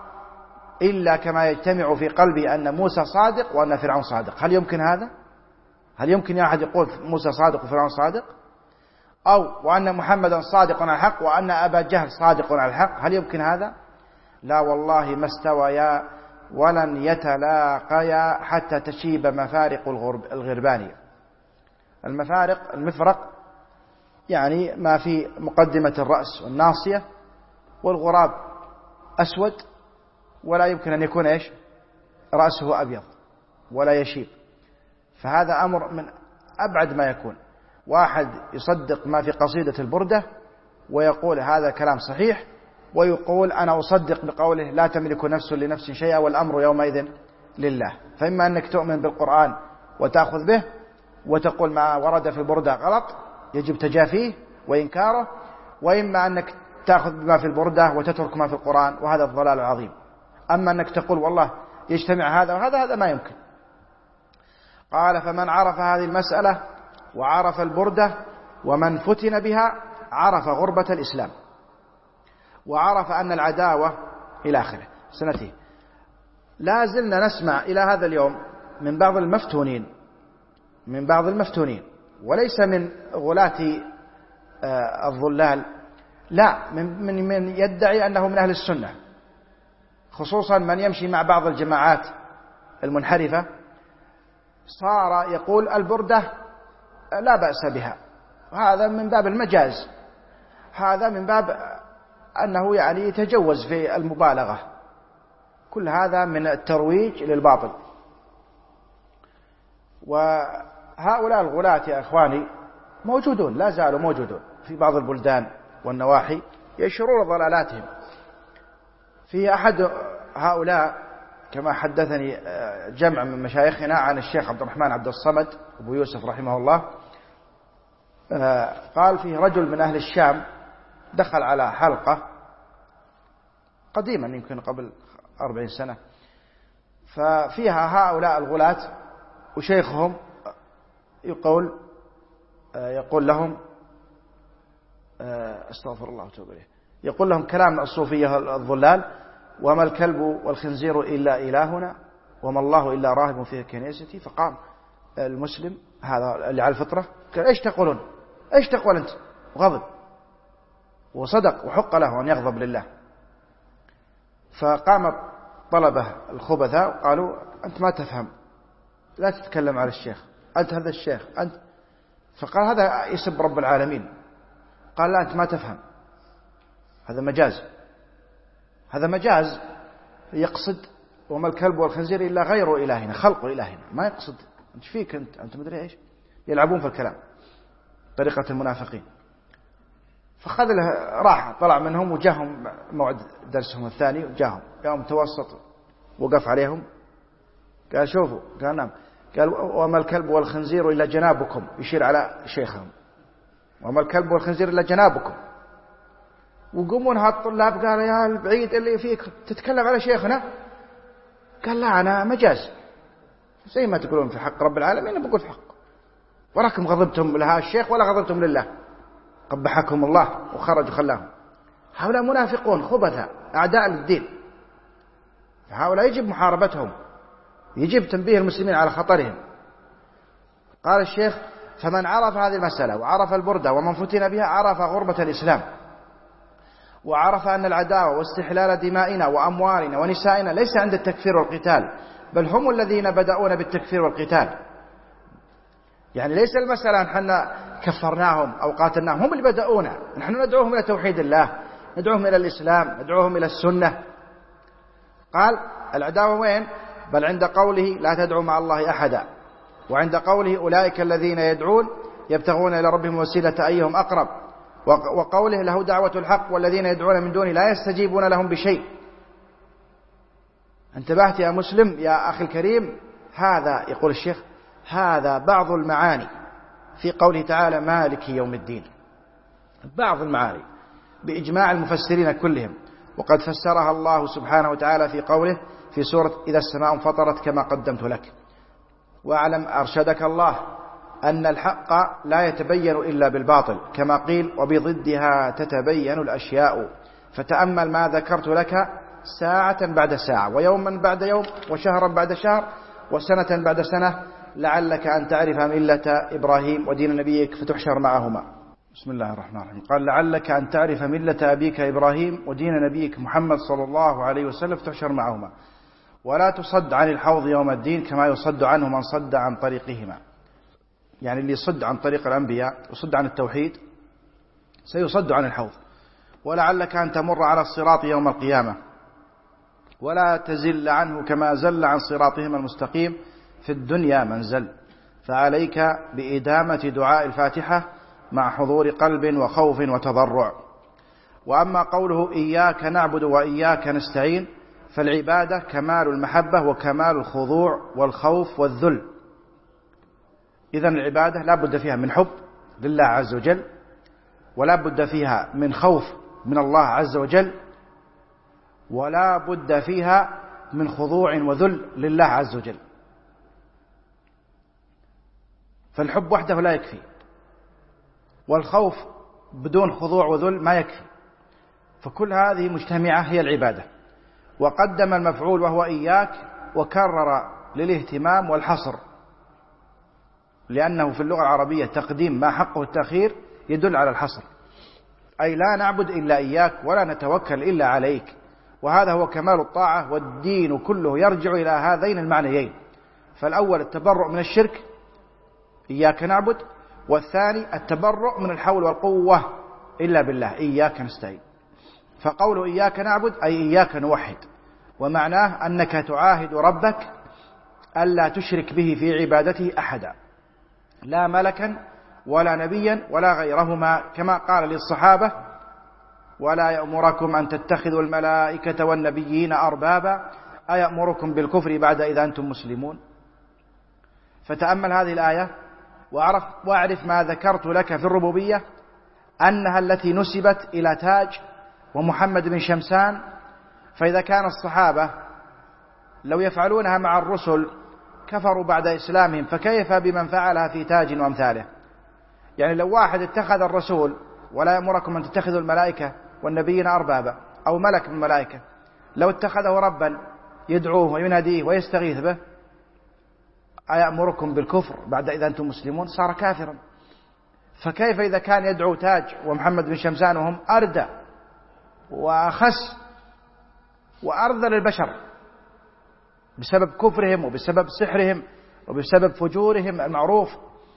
إلا كما يجتمع في قلبي أن موسى صادق وأن فرعون صادق؟ هل يمكن هذا؟ هل يمكن أحد يقول موسى صادق وفرعون صادق؟ أو وأن محمدا صادق على الحق وأن أبا جهل صادق على الحق؟ هل يمكن هذا؟ لا والله ما استويا ولن يتلاقيا حتى تشيب مفارق الغربان. المفارق المفرق يعني ما في مقدمة الرأس والناصية، والغراب أسود ولا يمكن أن يكون إيش رأسه أبيض ولا يشيب. فهذا أمر من أبعد ما يكون. واحد يصدق ما في قصيدة البردة ويقول هذا كلام صحيح، ويقول أنا أصدق بقوله لا تملك نفس لنفس شيئا والأمر يومئذ لله. فإما أنك تؤمن بالقرآن وتأخذ به وتقول ما ورد في البردة غلط يجب تجافيه وإنكاره، وإما أنك تأخذ بما في البردة وتترك ما في القرآن، وهذا الضلال العظيم. أما أنك تقول والله يجتمع هذا وهذا، هذا ما يمكن. قال فمن عرف هذه المسألة وعرف البردة ومن فتن بها عرف غربة الإسلام، وعرف أن العداوة إلى آخره. سنتين لا زلنا نسمع إلى هذا اليوم من بعض المفتونين من بعض المفتونين وليس من غلاة الضلال، لا، من, من, من يدعي أنه من أهل السنة، خصوصا من يمشي مع بعض الجماعات المنحرفة، صار يقول البردة لا بأس بها، وهذا من باب المجاز، هذا من باب أنه يعني يتجوز في المبالغة. كل هذا من الترويج للباطل. وهؤلاء الغلاة يا أخواني موجودون، لا زالوا موجودون في بعض البلدان والنواحي، يشرون ضلالاتهم. في أحد هؤلاء كما حدثني جمع من مشايخنا عن الشيخ عبد الرحمن عبد الصمد أبو يوسف رحمه الله، قال فيه رجل من أهل الشام دخل على حلقة قديما يمكن قبل أربعين سنة، ففيها هؤلاء الغلاة وشيخهم يقول يقول لهم استغفر الله وتوب إليه، يقول لهم كلام الصوفية الضلال: وما الكلب والخنزير إلا إلهنا وما الله إلا راهب في كنيستي. فقام المسلم هذا اللي على الفطرة قال: ايش تقولون؟ ايش تقول أنت؟ وغضب وصدق وحق له أن يغضب لله. فقام طلبه الخبثاء وقالوا: أنت ما تفهم، لا تتكلم على الشيخ، أنت هذا الشيخ أنت. فقال: هذا يسب رب العالمين. قال: لا، أنت ما تفهم، هذا مجاز، هذا مجاز يقصد وما الكلب والخنزير إلا غير إلهنا، خلق إلهنا، ما يقصد أنت فيك أنت أنت مدري إيش. يلعبون في الكلام طريقة المنافقين. فخذ له راح طلع منهم وجاهم موعد درسهم الثاني، وجاهم يوم متوسط وقف عليهم قال: شوفوا. قال: نعم. قال: وما الكلب والخنزير إلا جنابكم، يشير على شيخهم، وما الكلب والخنزير إلا جنابكم. وقومون هالطلاب قال: يا البعيد اللي فيك تتكلم على شيخنا. قال: لا، أنا مجاز، زي ما تقولون في حق رب العالمين أنا بقول في حق، وراكم غضبتم لها الشيخ ولا غضبتم لله، قبحكم الله. وخرجوا خلاهم. هؤلاء منافقون خبثاء أعداء للدين، فهؤلاء يجب محاربتهم، يجب تنبيه المسلمين على خطرهم. قال الشيخ: فمن عرف هذه المسألة وعرف البردة ومن فتن بها عرف غربة الإسلام، وعرف أن العداوة واستحلال دمائنا وأموالنا ونسائنا ليس عند التكفير والقتال، بل هم الذين بدأون بالتكفير والقتال. يعني ليس المسألة نحن كفرناهم أو قاتلناهم، هم اللي بدأونا. نحن ندعوهم إلى توحيد الله، ندعوهم إلى الإسلام، ندعوهم إلى السنة. قال: العداوة وين؟ بل عند قوله: لا تدعوا مع الله أحدا، وعند قوله: أولئك الذين يدعون يبتغون إلى ربهم وسيلة أيهم أقرب، وقوله: له دعوة الحق والذين يدعون من دونه لا يستجيبون لهم بشيء. انتبهت يا مسلم يا أخي الكريم؟ هذا يقول الشيخ هذا بعض المعاني في قوله تعالى: مالك يوم الدين، بعض المعاني بإجماع المفسرين كلهم، وقد فسرها الله سبحانه وتعالى في قوله في سورة إذا السماء انفطرت كما قدمت لك. واعلم أرشدك الله أن الحق لا يتبين إلا بالباطل، كما قيل: وبضدها تتبين الأشياء. فتأمل ما ذكرت لك ساعة بعد ساعة، ويوما بعد يوم، وشهرا بعد شهر، وسنة بعد سنة، لعلك أن تعرف ملة إبراهيم ودين نبيك فتحشر معهما. بسم الله الرحمن الرحيم. قال: لعلك أن تعرف ملة أبيك إبراهيم ودين نبيك محمد صلى الله عليه وسلم فتحشر معهما، ولا تصد عن الحوض يوم الدين كما يصد عنه من صد عن طريقهما. يعني اللي يصد عن طريق الأنبياء وصد عن التوحيد سيصد عن الحوض. ولعلك أن تمر على الصراط يوم القيامة ولا تزل عنه كما زل عن صراطهم المستقيم في الدنيا من زل. فعليك بإدامة دعاء الفاتحة مع حضور قلب وخوف وتضرع. وأما قوله: إياك نعبد وإياك نستعين، فالعبادة كمال المحبة وكمال الخضوع والخوف والذل. إذن العبادة لا بد فيها من حب لله عز وجل، ولا بد فيها من خوف من الله عز وجل، ولا بد فيها من خضوع وذل لله عز وجل. فالحب وحده لا يكفي، والخوف بدون خضوع وذل ما يكفي. فكل هذه مجتمعة هي العبادة. وقدم المفعول وهو إياك، وكرر للاهتمام والحصر، لأنه في اللغة العربية تقديم ما حقه التأخير يدل على الحصر، أي لا نعبد إلا إياك ولا نتوكل إلا عليك. وهذا هو كمال الطاعة، والدين كله يرجع إلى هذين المعنيين. فالأول التبرؤ من الشرك، إياك نعبد، والثاني التبرؤ من الحول والقوة إلا بالله، إياك نستعين. فقول إياك نعبد أي إياك نوحد، ومعناه أنك تعاهد ربك ألا تشرك به في عبادته أحدا، لا ملكا ولا نبيا ولا غيرهما، كما قال للصحابة ولا يأمركم أن تتخذوا الملائكة والنبيين أربابا أيأمركم بالكفر بعد إذا أنتم مسلمون. فتأمل هذه الآية وأعرف, وأعرف ما ذكرت لك في الربوبية أنها التي نسبت إلى تاج ومحمد بن شمسان. فإذا كان الصحابة لو يفعلونها مع الرسل كفروا بعد إسلامهم، فكيف بمن فعلها في تاج وأمثاله؟ يعني لو واحد اتخذ الرسول ولا يأمركم أن تتخذوا الملائكة والنبيين أربابا، أو ملك من الملائكة لو اتخذه ربا يدعوه ويناديه ويستغيث به، أيأمركم بالكفر بعد إذا أنتم مسلمون؟ صار كافرا. فكيف إذا كان يدعو تاج ومحمد بن شمسان وهم أردى وأخس وأرذل البشر بسبب كفرهم وبسبب سحرهم وبسبب فجورهم المعروف.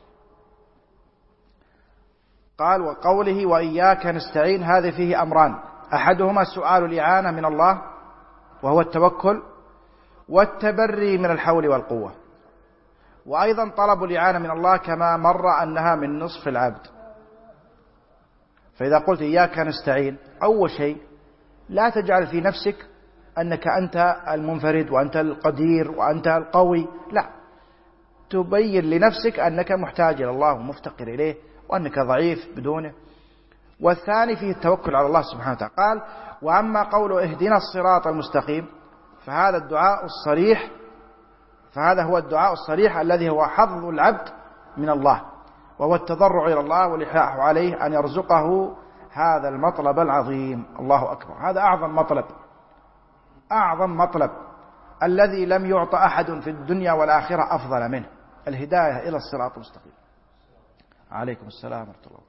قال وقوله وإياك نستعين هذا فيه أمران، أحدهما سؤال الإعانة من الله وهو التوكل والتبري من الحول والقوة، وأيضا طلب الإعانة من الله كما مر أنها من نصف العبد. فإذا قلت إياك نستعين، أول شيء لا تجعل في نفسك أنك أنت المنفرد وأنت القدير وأنت القوي، لا، تبين لنفسك أنك محتاج إلى الله ومفتقر إليه وأنك ضعيف بدونه. والثاني فيه التوكل على الله سبحانه وتعالى. قال وأما قوله اهدنا الصراط المستقيم فهذا الدعاء الصريح فهذا هو الدعاء الصريح الذي هو حظ العبد من الله، وهو التضرع إلى الله والإلحاح عليه أن يرزقه هذا المطلب العظيم. الله أكبر، هذا أعظم مطلب، أعظم مطلب الذي لم يعطى أحد في الدنيا والآخرة أفضل منه، الهداية إلى الصراط المستقيم. عليكم السلام ورحمة الله.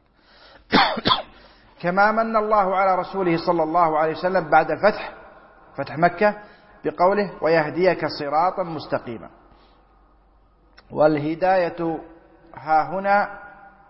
كما من الله على رسوله صلى الله عليه وسلم بعد الفتح فتح مكة بقوله ويهديك صراطا مستقيما. والهداية ها هنا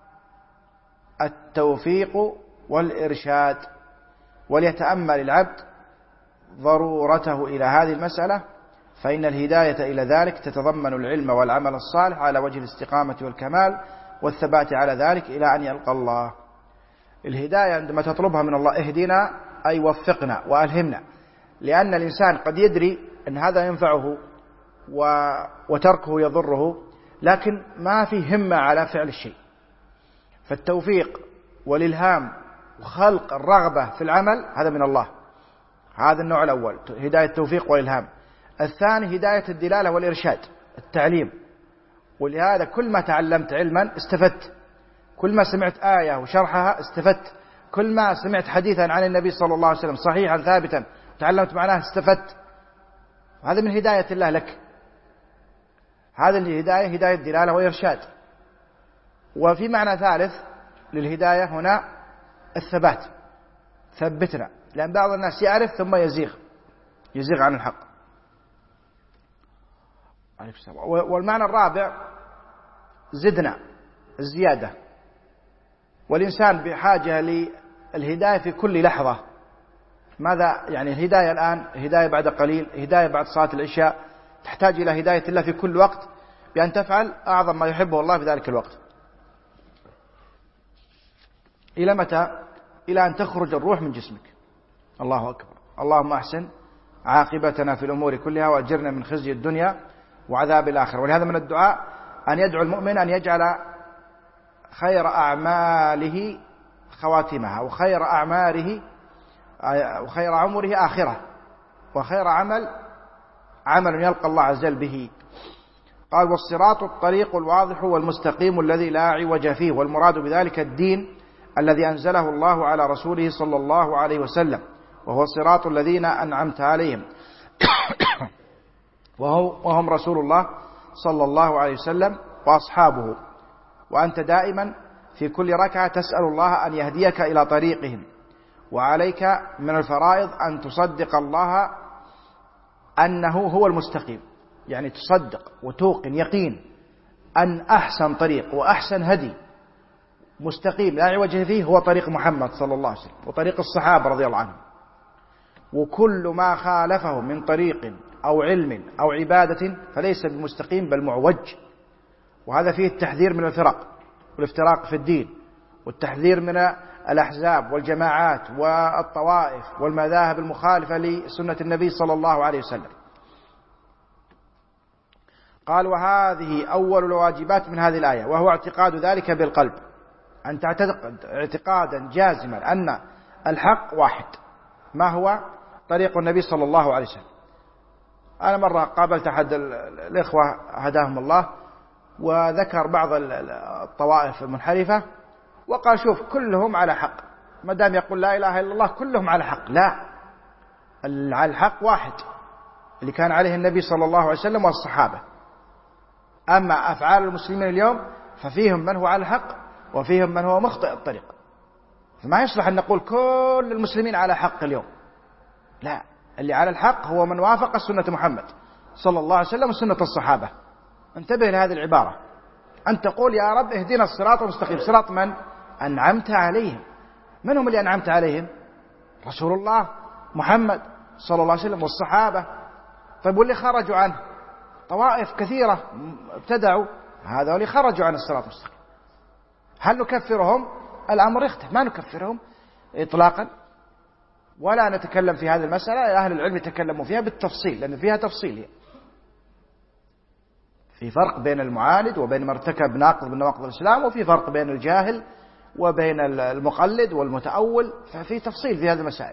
التوفيق والإرشاد، وليتأمل العبد ضرورته إلى هذه المسألة، فإن الهداية إلى ذلك تتضمن العلم والعمل الصالح على وجه الاستقامة والكمال والثبات على ذلك إلى أن يلقى الله. الهداية عندما تطلبها من الله اهدنا أي وفقنا وألهمنا، لأن الإنسان قد يدري أن هذا ينفعه وتركه يضره، لكن ما في همة على فعل الشيء. فالتوفيق والإلهام وخلق الرغبة في العمل هذا من الله، هذا النوع الأول، هداية التوفيق والإلهام. الثاني هداية الدلالة والإرشاد، التعليم. ولهذا كل ما تعلمت علما استفدت، كل ما سمعت آية وشرحها استفدت، كل ما سمعت حديثا عن النبي صلى الله عليه وسلم صحيحا ثابتا تعلمت معناه استفدت. هذا من هداية الله لك، هذا الهداية هداية دلالة وإرشاد. وفي معنى ثالث للهداية هنا الثبات، ثبتنا، لأن بعض الناس يعرف ثم يزيغ يزيغ عن الحق. والمعنى الرابع زدنا، الزيادة. والإنسان بحاجة للهداية في كل لحظة. ماذا يعني الهداية الآن؟ هداية بعد قليل، هداية بعد صلاة العشاء. تحتاج إلى هداية الله في كل وقت بأن تفعل أعظم ما يحبه الله في ذلك الوقت. إلى متى؟ إلى أن تخرج الروح من جسمك. الله أكبر. اللهم أحسن عاقبتنا في الأمور كلها وأجرنا من خزي الدنيا وعذاب الآخرة. ولهذا من الدعاء أن يدعو المؤمن أن يجعل خير أعماله خواتمها، وخير أعماره وخير عمره آخرة، وخير عمل عمل يلقى الله عز وجل به. قال والصراط الطريق الواضح والمستقيم الذي لا عوج فيه، والمراد بذلك الدين الذي أنزله الله على رسوله صلى الله عليه وسلم، وهو صراط الذين أنعمت عليهم وهم رسول الله صلى الله عليه وسلم وأصحابه. وأنت دائما في كل ركعة تسأل الله أن يهديك إلى طريقهم. وعليك من الفرائض أن تصدق الله أنه هو المستقيم، يعني تصدق وتوقن يقين أن أحسن طريق وأحسن هدي مستقيم لا عوج فيه هو طريق محمد صلى الله عليه وسلم وطريق الصحابة رضي الله عنهم. وكل ما خالفه من طريق أو علم أو عبادة فليس بمستقيم بل معوج. وهذا فيه التحذير من الفرق والافتراق في الدين، والتحذير من الأحزاب والجماعات والطوائف والمذاهب المخالفة لسنة النبي صلى الله عليه وسلم. قال وهذه أول الواجبات من هذه الآية، وهو اعتقاد ذلك بالقلب، أن تعتقد اعتقادا جازما أن الحق واحد، ما هو طريق النبي صلى الله عليه وسلم. أنا مرة قابلت أحد الإخوة هداهم الله وذكر بعض الطوائف المنحرفة وقال شوف كلهم على حق، ما دام يقول لا إله إلا الله كلهم على حق. لا، الحق واحد اللي كان عليه النبي صلى الله عليه وسلم والصحابة. أما أفعال المسلمين اليوم ففيهم من هو على الحق وفيهم من هو مخطئ الطريق، فما يصلح أن نقول كل المسلمين على حق اليوم. لا، اللي على الحق هو من وافق سنة محمد صلى الله عليه وسلم وسنة الصحابة. انتبه لهذه العبارة، أن تقول يا رب اهدنا الصراط المستقيم، صراط من أنعمت عليهم. من هم اللي أنعمت عليهم؟ رسول الله محمد صلى الله عليه وسلم والصحابة. طيب واللي خرجوا عنه طوائف كثيرة ابتدعوا، هذا واللي خرجوا عن الصراط المستقيم، هل نكفرهم؟ الأمر يختلف، ما نكفرهم إطلاقا ولا نتكلم في هذه المسألة. أهل العلم يتكلموا فيها بالتفصيل لأن فيها تفصيل هي. في فرق بين المعاند وبين من ارتكب ناقض من نواقض الإسلام، وفي فرق بين الجاهل وبين المقلد والمتأول، ففي تفصيل في هذه المسائل.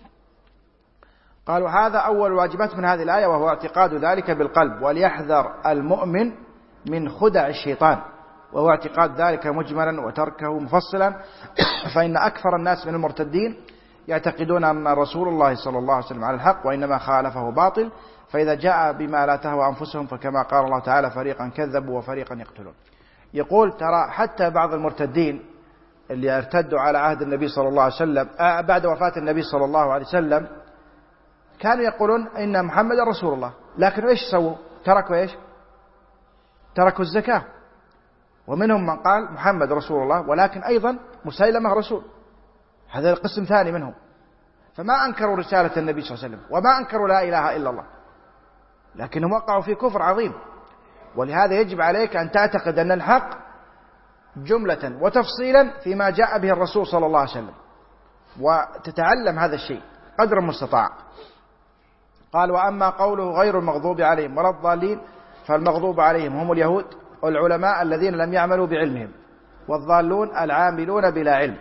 قالوا هذا أول الواجبات من هذه الآية، وهو اعتقاد ذلك بالقلب، وليحذر المؤمن من خدع الشيطان، وهو اعتقاد ذلك مجملا وتركه مفصلا. فإن أكثر الناس من المرتدين يعتقدون أن رسول الله صلى الله عليه وسلم على الحق وإنما خالفه باطل، فإذا جاء بما لا تهوى أنفسهم فكما قال الله تعالى فريقا كذبوا وفريقا يقتلون. يقول ترى حتى بعض المرتدين اللي ارتدوا على عهد النبي صلى الله عليه وسلم بعد وفاة النبي صلى الله عليه وسلم كانوا يقولون إن محمد رسول الله، لكن إيش سووا؟ تركوا إيش؟ تركوا الزكاة. ومنهم من قال محمد رسول الله ولكن أيضا مسيلمة رسول، هذا القسم ثاني منهم. فما أنكروا رسالة النبي صلى الله عليه وسلم وما أنكروا لا إله إلا الله، لكنهم وقعوا في كفر عظيم. ولهذا يجب عليك أن تعتقد أن الحق جملة وتفصيلا فيما جاء به الرسول صلى الله عليه وسلم، وتتعلم هذا الشيء قدر المستطاع. قال وأما قوله غير المغضوب عليهم ولا الضالين، فالمغضوب عليهم هم اليهود والعلماء الذين لم يعملوا بعلمهم، والضالون العاملون بلا علم.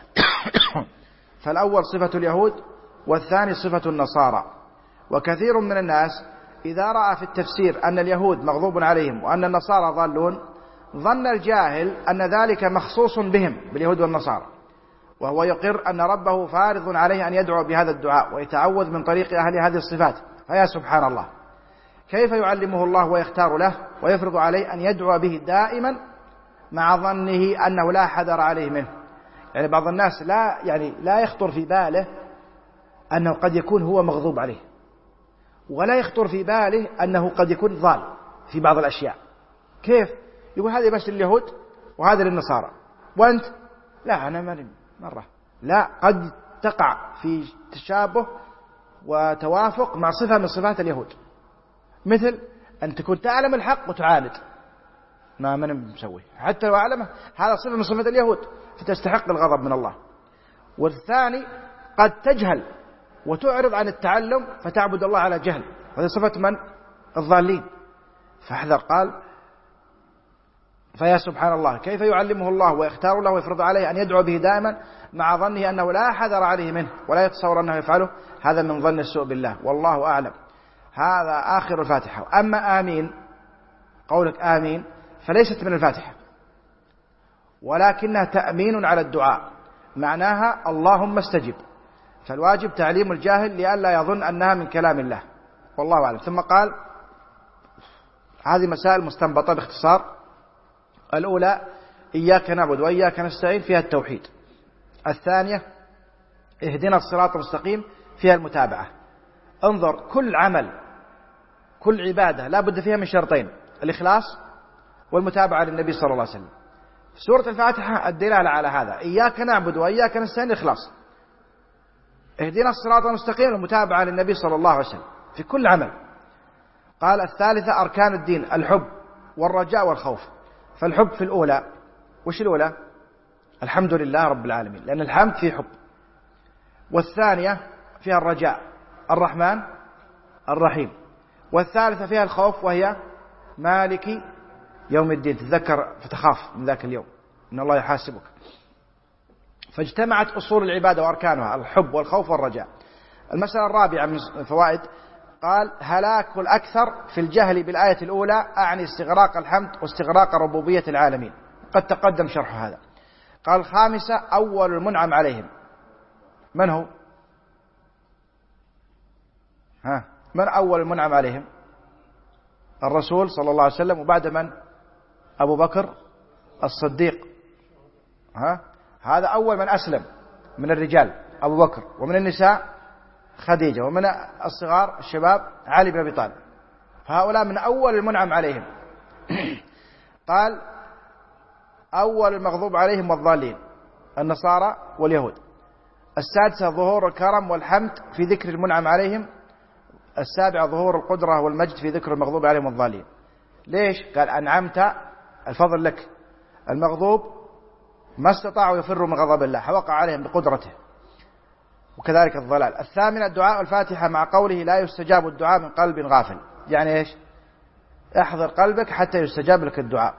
فالأول صفة اليهود والثاني صفة النصارى. وكثير من الناس إذا رأى في التفسير أن اليهود مغضوب عليهم وأن النصارى ضالون ظن الجاهل أن ذلك مخصوص بهم باليهود والنصارى، وهو يقر أن ربه فارض عليه أن يدعو بهذا الدعاء ويتعوذ من طريق أهل هذه الصفات. فيا سبحان الله، كيف يعلمه الله ويختار له ويفرض عليه أن يدعو به دائما مع ظنه أنه لا حذر عليه منه؟ يعني بعض الناس لا يعني لا يخطر في باله أنه قد يكون هو مغضوب عليه، ولا يخطر في باله أنه قد يكون ضال في بعض الأشياء. كيف؟ يقول هذه بس لليهود وهذا للنصارى وأنت لا، أنا ماني مرة. لا، قد تقع في تشابه وتوافق مع صفة من صفات اليهود، مثل أن تكون تعلم الحق وتعاند، ما من مسوي حتى لو أعلمه، هذا صفة من صفات اليهود فتستحق الغضب من الله. والثاني قد تجهل وتعرض عن التعلم فتعبد الله على جهل، هذه صفة من؟ الضالين. فاحذر. قال فيا سبحان الله، كيف يعلمه الله ويختار له ويفرض عليه أن يدعو به دائما مع ظنه أنه لا حذر عليه منه ولا يتصور أنه يفعله؟ هذا من ظن السوء بالله، والله أعلم. هذا آخر الفاتحة. أما آمين، قولك آمين فليست من الفاتحة، ولكنها تأمين على الدعاء، معناها اللهم استجب. فالواجب تعليم الجاهل لئلا يظن أنها من كلام الله، والله أعلم. ثم قال هذه مسائل مستنبطة باختصار. الأولى إياك نعبد وإياك نستعين، فيها التوحيد. الثانية اهدنا الصراط المستقيم، فيها المتابعة. انظر، كل عمل كل عبادة لا بد فيها من شرطين: الإخلاص والمتابعة للنبي صلى الله عليه وسلم. في سورة الفاتحة الدلالة على هذا: إياك نعبد وإياك نستعين، الإخلاص. اهدنا الصراط المستقيم، المتابعة للنبي صلى الله عليه وسلم في كل عمل. قال الثالثة أركان الدين: الحب والرجاء والخوف. فالحب في الأولى، وش الأولى؟ الحمد لله رب العالمين، لأن الحمد فيه حب. والثانية فيها الرجاء، الرحمن الرحيم. والثالثة فيها الخوف، وهي مالك يوم الدين، تتذكر فتخاف من ذاك اليوم إن الله يحاسبك. فاجتمعت أصول العبادة وأركانها، الحب والخوف والرجاء. المسألة الرابعة من الفوائد، قال هلاك الأكثر في الجهل بالآية الأولى، أعني استغراق الحمد واستغراق ربوبية العالمين، قد تقدم شرح هذا. قال الخامسة أول المنعم عليهم، من هو؟ ها من أول المنعم عليهم؟ الرسول صلى الله عليه وسلم، وبعد من؟ أبو بكر الصديق. ها هذا أول من أسلم من الرجال أبو بكر، ومن النساء خديجة، ومن الصغار الشباب علي بن أبي طالب. فهؤلاء من أول المنعم عليهم. قال أول المغضوب عليهم والضالين النصارى واليهود. السادسة ظهور الكرم والحمد في ذكر المنعم عليهم. السابعة ظهور القدرة والمجد في ذكر المغضوب عليهم والضالين. ليش؟ قال أنعمت، الفضل لك. المغضوب ما استطاعوا يفروا من غضب الله، فوقع عليهم بقدرته، وكذلك الضلال. الثامنة الدعاء الفاتحة مع قوله لا يستجاب الدعاء من قلب غافل، يعني إيش؟ احضر قلبك حتى يستجاب لك الدعاء.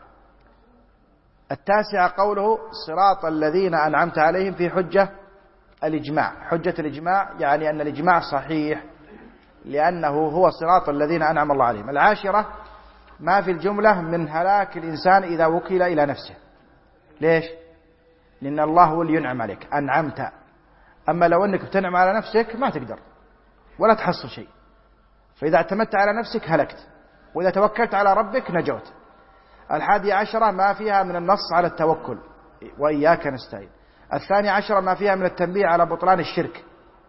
التاسعة قوله صراط الذين أنعمت عليهم في حجة الإجماع، حجة الإجماع يعني أن الإجماع صحيح لأنه هو صراط الذين أنعم الله عليهم. العاشرة ما في الجملة من هلاك الإنسان إذا وكل إلى نفسه. ليش؟ لأن الله هو اللي ينعم عليك، أنعمت. أما لو أنك بتنعم على نفسك ما تقدر ولا تحصل شيء، فإذا اعتمدت على نفسك هلكت، وإذا توكلت على ربك نجوت. الحادي عشرة ما فيها من النص على التوكل وإياك نستعين. الثاني عشرة ما فيها من التنبيه على بطلان الشرك،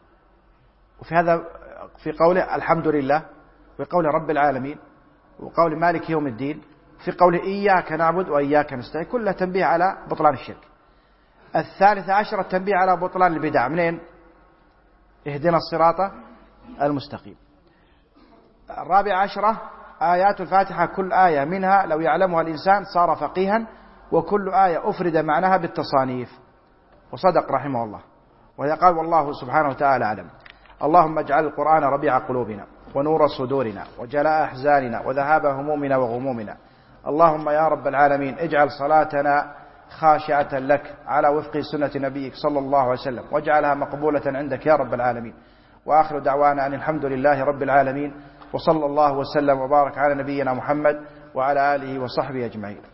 وفي هذا في قوله الحمد لله، وقوله رب العالمين، وقول مالك يوم الدين، في قوله إياك نعبد وإياك نستعين، كلها تنبيه على بطلان الشرك. الثالث عشر التنبيه على بطلان البدع، منين؟ اهدنا الصراط المستقيم. الرابع عشرة آيات الفاتحة، كل آية منها لو يعلمها الإنسان صار فقيها، وكل آية أفرد معناها بالتصانيف. وصدق رحمه الله، وهذا قال والله سبحانه وتعالى أعلم. اللهم اجعل القرآن ربيع قلوبنا ونور صدورنا وجلاء أحزاننا وذهاب همومنا وغمومنا. اللهم يا رب العالمين اجعل صلاتنا خاشعة لك على وفق سنة نبيك صلى الله عليه وسلم، واجعلها مقبولة عندك يا رب العالمين. وآخر دعوانا أن الحمد لله رب العالمين، وصلى الله وسلم وبارك على نبينا محمد وعلى آله وصحبه أجمعين.